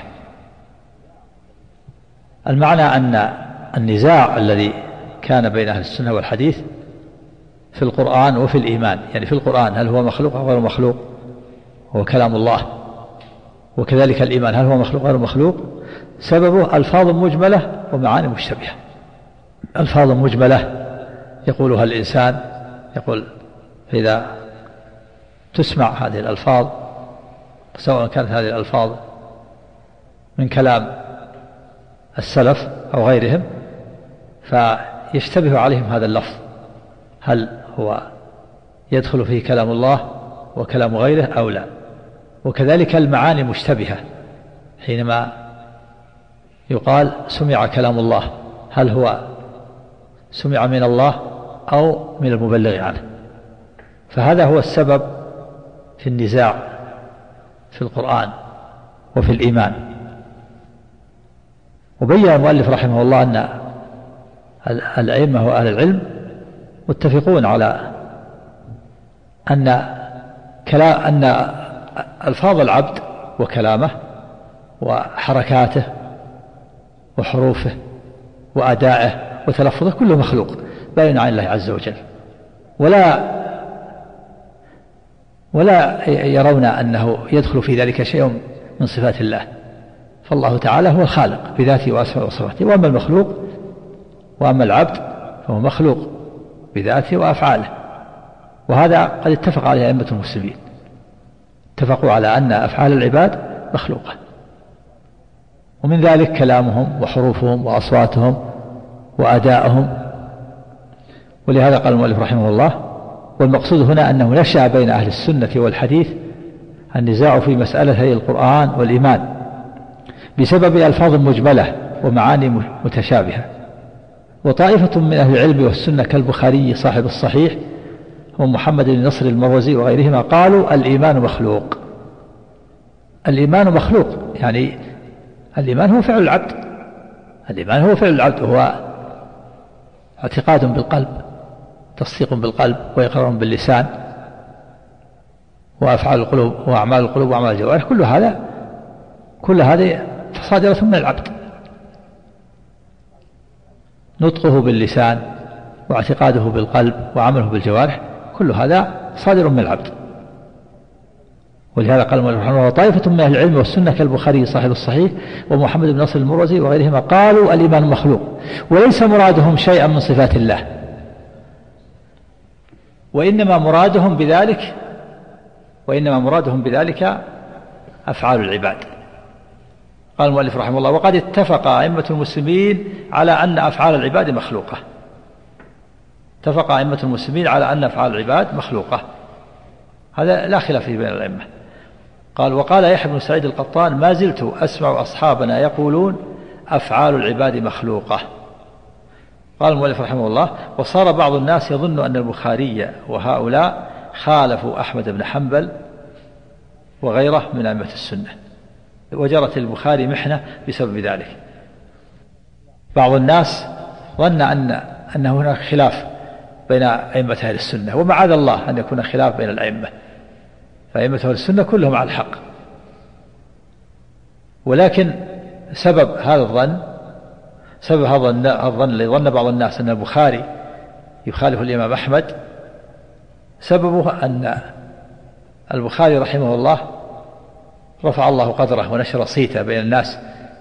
المعنى أن النزاع الذي كان بين أهل السنة والحديث في القرآن وفي الإيمان، يعني في القرآن هل هو مخلوق أو غير مخلوق، هو كلام الله، وكذلك الإيمان هل هو مخلوق أو غير مخلوق، سببه ألفاظ مجملة ومعاني مشتبهة. ألفاظ مجملة يقولها الإنسان، يقول فإذا تسمع هذه الألفاظ سواء كانت هذه الألفاظ من كلام السلف أو غيرهم فيشتبه عليهم هذا اللفظ، هل هو يدخل فيه كلام الله وكلام غيره أو لا. وكذلك المعاني مشتبهة، حينما يقال سمع كلام الله هل هو سمع من الله أو من المبلغ عنه، فهذا هو السبب في النزاع في القرآن وفي الإيمان. وبين المؤلف رحمه الله أن الأئمة وأهل العلم متفقون على أن ألفاظ العبد وكلامه وحركاته وحروفه وأدائه وتلفظه كله مخلوق باين عن الله عز وجل، ولا يرون أنه يدخل في ذلك شيء من صفات الله، فالله تعالى هو الخالق بذاته وأسمائه وصفاته، وأما المخلوق وأما العبد فهو مخلوق بذاته وأفعاله. وهذا قد اتفق عليه أئمة المسلمين، اتفقوا على أن أفعال العباد مخلوقة، ومن ذلك كلامهم وحروفهم وأصواتهم وأدائهم. ولهذا قال المؤلف رحمه الله: والمقصود هنا أنه نشأ بين أهل السنة والحديث النزاع في مسألتي القرآن والإيمان بسبب ألفاظ مجملة ومعاني متشابهة. وطائفة من أهل العلم والسنة كالبخاري صاحب الصحيح ومحمد بن نصر المروزي وغيرهما قالوا الإيمان مخلوق. الإيمان مخلوق، يعني الإيمان هو فعل العبد، الإيمان هو فعل العبد، وهو اعتقاد بالقلب، تصديق بالقلب، وإقرار باللسان، وأفعال القلوب وأعمال القلوب وأعمال الجوارح، كل هذه صادرة من العبد، نطقه باللسان واعتقاده بالقلب وعمله بالجوارح كل هذا صادر من العبد. ولهذا قال المؤلف رحمه الله: طائفة من أهل العلم والسنة كالبخاري صاحب الصحيح ومحمد بن نصر المروزي وغيرهما قالوا الإيمان مخلوق، وليس مرادهم شيئا من صفات الله، وإنما مرادهم بذلك أفعال العباد. قال المؤلف رحمه الله: وقد اتفق أئمة المسلمين على أن أفعال العباد مخلوقة. اتفق أئمة المسلمين على أن أفعال العباد مخلوقة، هذا لا خلاف فيه بين الأئمة. قال: وقال يحيى بن سعيد القطان: ما زلت أسمع أصحابنا يقولون أفعال العباد مخلوقة. قال المؤلف رحمه الله: وصار بعض الناس يظن أن البخاري وهؤلاء خالفوا أحمد بن حنبل وغيره من أئمة السنة، وجرت البخاري محنة بسبب ذلك. بعض الناس ظن أن هناك خلاف بين أئمة أهل السنة، ومعاذ الله أن يكون خلاف بين الأئمة، فأئمة أهل السنة كلهم على الحق، ولكن سبب هذا الظن الذي ظن بعض الناس أن البخاري يخالف الإمام أحمد، سببه أن البخاري رحمه الله رفع الله قدره ونشر صيته بين الناس،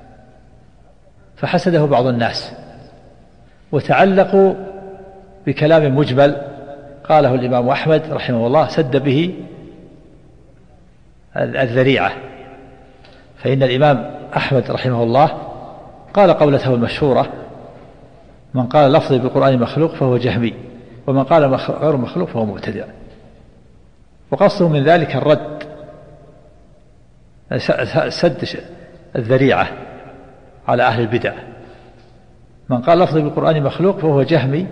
فحسده بعض الناس وتعلقوا بكلام مجمل قاله الإمام أحمد رحمه الله سد به الذريعة. فإن الإمام أحمد رحمه الله قال قولته المشهورة: من قال لفظي بالقرآن مخلوق فهو جهمي، ومن قال غير مخلوق فهو مبتدع. وقصده من ذلك الرد، سد الذريعة على أهل البدع. من قال لفظ بالقرآن مخلوق فهو جهمي،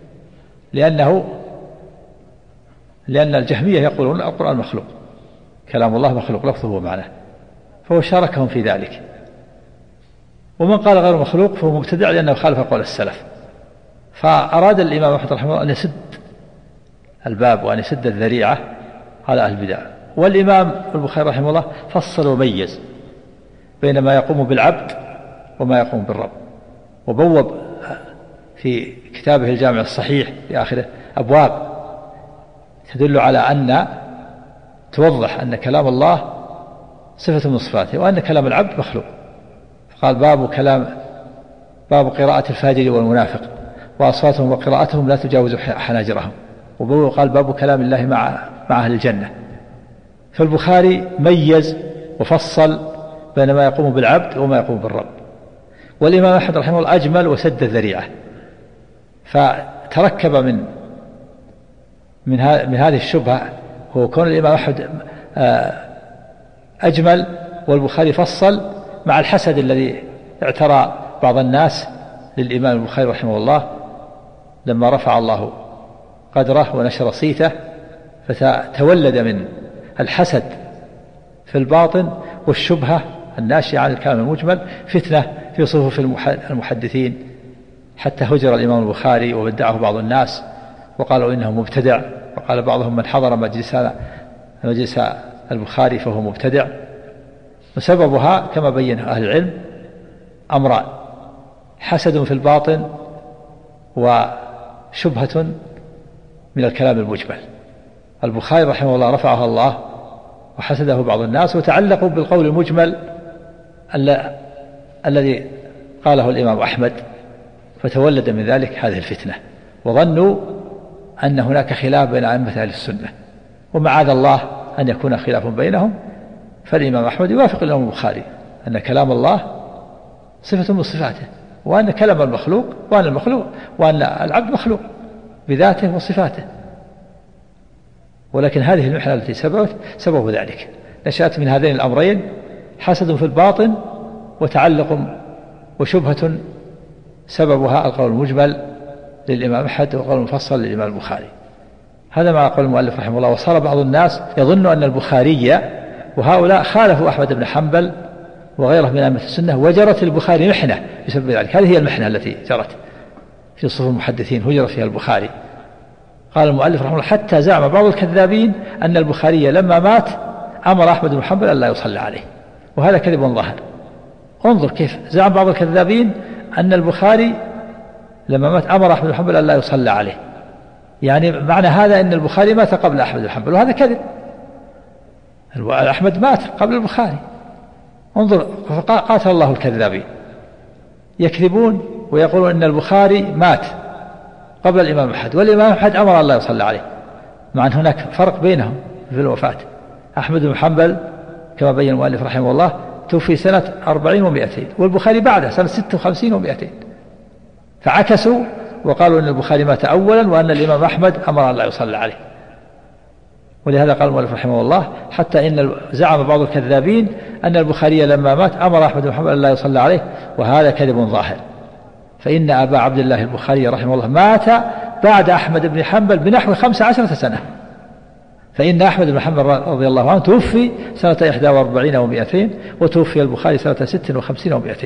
لأن الجهمية يقولون القرآن مخلوق، كلام الله مخلوق لفظه ومعناه، فهو شاركهم في ذلك. ومن قال غير مخلوق فهو مبتدع لأنه خالف قول السلف. فأراد الإمام أحمد رحمه الله أن يسد الباب وأن يسد الذريعة على أهل البدع. والإمام البخاري رحمه الله فصل وميز بين ما يقوم بالعبد وما يقوم بالرب، وبوب في كتابه الجامع الصحيح في آخره أبواب تدل على أن توضح أن كلام الله صفة من صفاته، وأن كلام العبد مخلوق. قال باب قراءة الفاجر والمنافق وأصواتهم وقراءتهم لا تجاوز حناجرهم. وقال باب كلام الله مع أهل الجنة. فالبخاري ميز وفصل بين ما يقوم بالعبد وما يقوم بالرب. والإمام أحمد رحمه الله أجمل وسد الذريعة، فتركب من هذه الشبهة هو كون الإمام أحمد أجمل والبخاري فصل، مع الحسد الذي اعترى بعض الناس للإمام البخاري رحمه الله لما رفع الله قدره ونشر صيته، فتولد من الحسد في الباطن والشبهة الناشئة عن الكلام المجمل فتنة في صفوف المحدثين، حتى هجر الإمام البخاري وبدعه بعض الناس وقالوا إنه مبتدع، وقال بعضهم من حضر مجلس البخاري فهو مبتدع. وسببها كما بين أهل العلم أمران: حسد في الباطن وشبهة من الكلام المجمل. البخاري رحمه الله رفعه الله وحسده بعض الناس وتعلقوا بالقول المجمل الذي قاله الإمام أحمد، فتولد من ذلك هذه الفتنة، وظنوا أن هناك خلاف بين أئمة أهل السنة، ومعاذ الله أن يكون خلاف بينهم. فالإمام أحمد يوافق الإمام البخاري أن كلام الله صفة من صفاته، وأن كلام المخلوق وأن العبد مخلوق بذاته وصفاته. ولكن هذه المحنة التي سبب ذلك نشأت من هذين الأمرين: حسد في الباطن وتعلق وشبهة سببها القول المجمل للإمام أحمد وقول المفصل للإمام البخاري. هذا ما قال المؤلف رحمه الله. وصار بعض الناس يظن أن البخاري وهؤلاء خالفوا أحمد بن حنبل وغيره من أئمة السنة، وجرت البخاري محنة بسبب ذلك. هذه هي المحنة التي جرت في صفوف المحدثين، هجر فيها البخاري. قال المؤلف رحمه الله: حتى زعم بعض الكذابين أن البخاري لما مات أمر أحمد بن حنبل أن لا يصلى عليه، وهذا كذب ظاهر. انظر كيف زعم بعض الكذابين أن البخاري لما مات أمر أحمد بن حنبل أن لا يصلى عليه، يعني معنى هذا أن البخاري مات قبل أحمد بن حنبل، وهذا كذب. أحمد مات قبل البخاري. انظر، قاتل الله الكذابين، يكذبون ويقولون أن البخاري مات قبل الإمام أحمد، والإمام أحمد أمر الله يصلى عليه، مع أن هناك فرق بينهم في الوفاة. أحمد بن حنبل كما بين المؤلف رحمه الله توفي سنة 40 و200، والبخاري بعده سنة 56 و200، فعكسوا وقالوا أن البخاري مات أولا وأن الإمام أحمد أمر الله يصلى عليه. ولهذا قال المؤلف رحمه الله: حتى إن زعم بعض الكذابين أن البخاري لما مات أمر أحمد بن حنبل أن لا يصلى عليه، وهذا كذب ظاهر. فإن أبا عبد الله البخاري رحمه الله مات بعد أحمد بن حنبل بنحو 15 سنة، فإن أحمد بن حنبل رضي الله عنه توفي سنة 41 و200، وتوفي البخاري سنة 56 و200.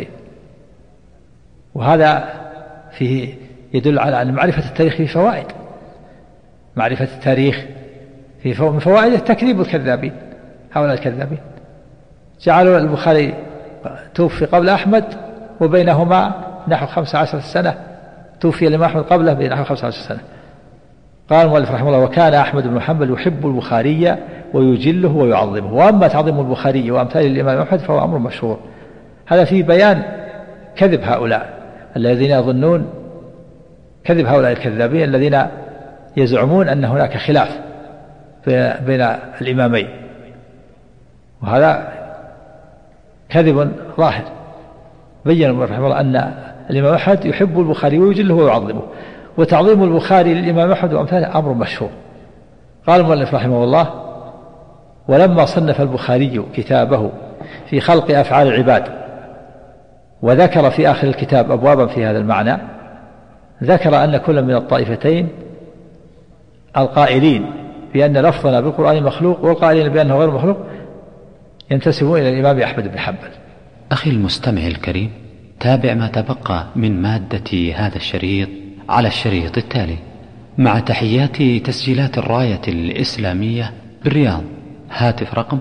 وهذا فيه يدل على أن معرفة التاريخ فيه فوائد. معرفة التاريخ من فوائد تكذيب الكذابين. هؤلاء الكذابين جعلوا البخاري توفي قبل أحمد وبينهما نحو 15 سنة، توفي الإمام أحمد قبله بنحو 15 سنة. قال المؤلف رحمه الله: وكان أحمد بن حنبل يحب البخاري ويجله ويعظمه، وأما تعظيم البخاري وأمثال الإمام أحمد فهو أمر مشهور. هذا فيه بيان كذب هؤلاء الذين يظنون، كذب هؤلاء الكذابين الذين يزعمون أن هناك خلاف بين الإمامين، وهذا كذب ظاهر. بين المؤلف رحمه الله أن الإمام أحمد يحب البخاري ويجله ويعظمه، وتعظيم البخاري للإمام أحمد وأمثاله أمر مشهور. قال المؤلف رحمه الله: ولما صنف البخاري كتابه في خلق أفعال العباد وذكر في آخر الكتاب أبوابا في هذا المعنى، ذكر أن كل من الطائفتين القائلين بأن لفظنا بالقرآن مخلوق والقائلين بأنه غير مخلوق ينتسبون إلى الإمام أحمد بن حنبل. أخي المستمع الكريم، تابع ما تبقى من مادة هذا الشريط على الشريط التالي. مع تحيات تسجيلات الراية الإسلامية بالرياض، هاتف رقم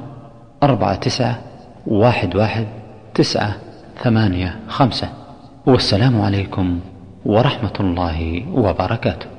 49111985. والسلام عليكم ورحمة الله وبركاته.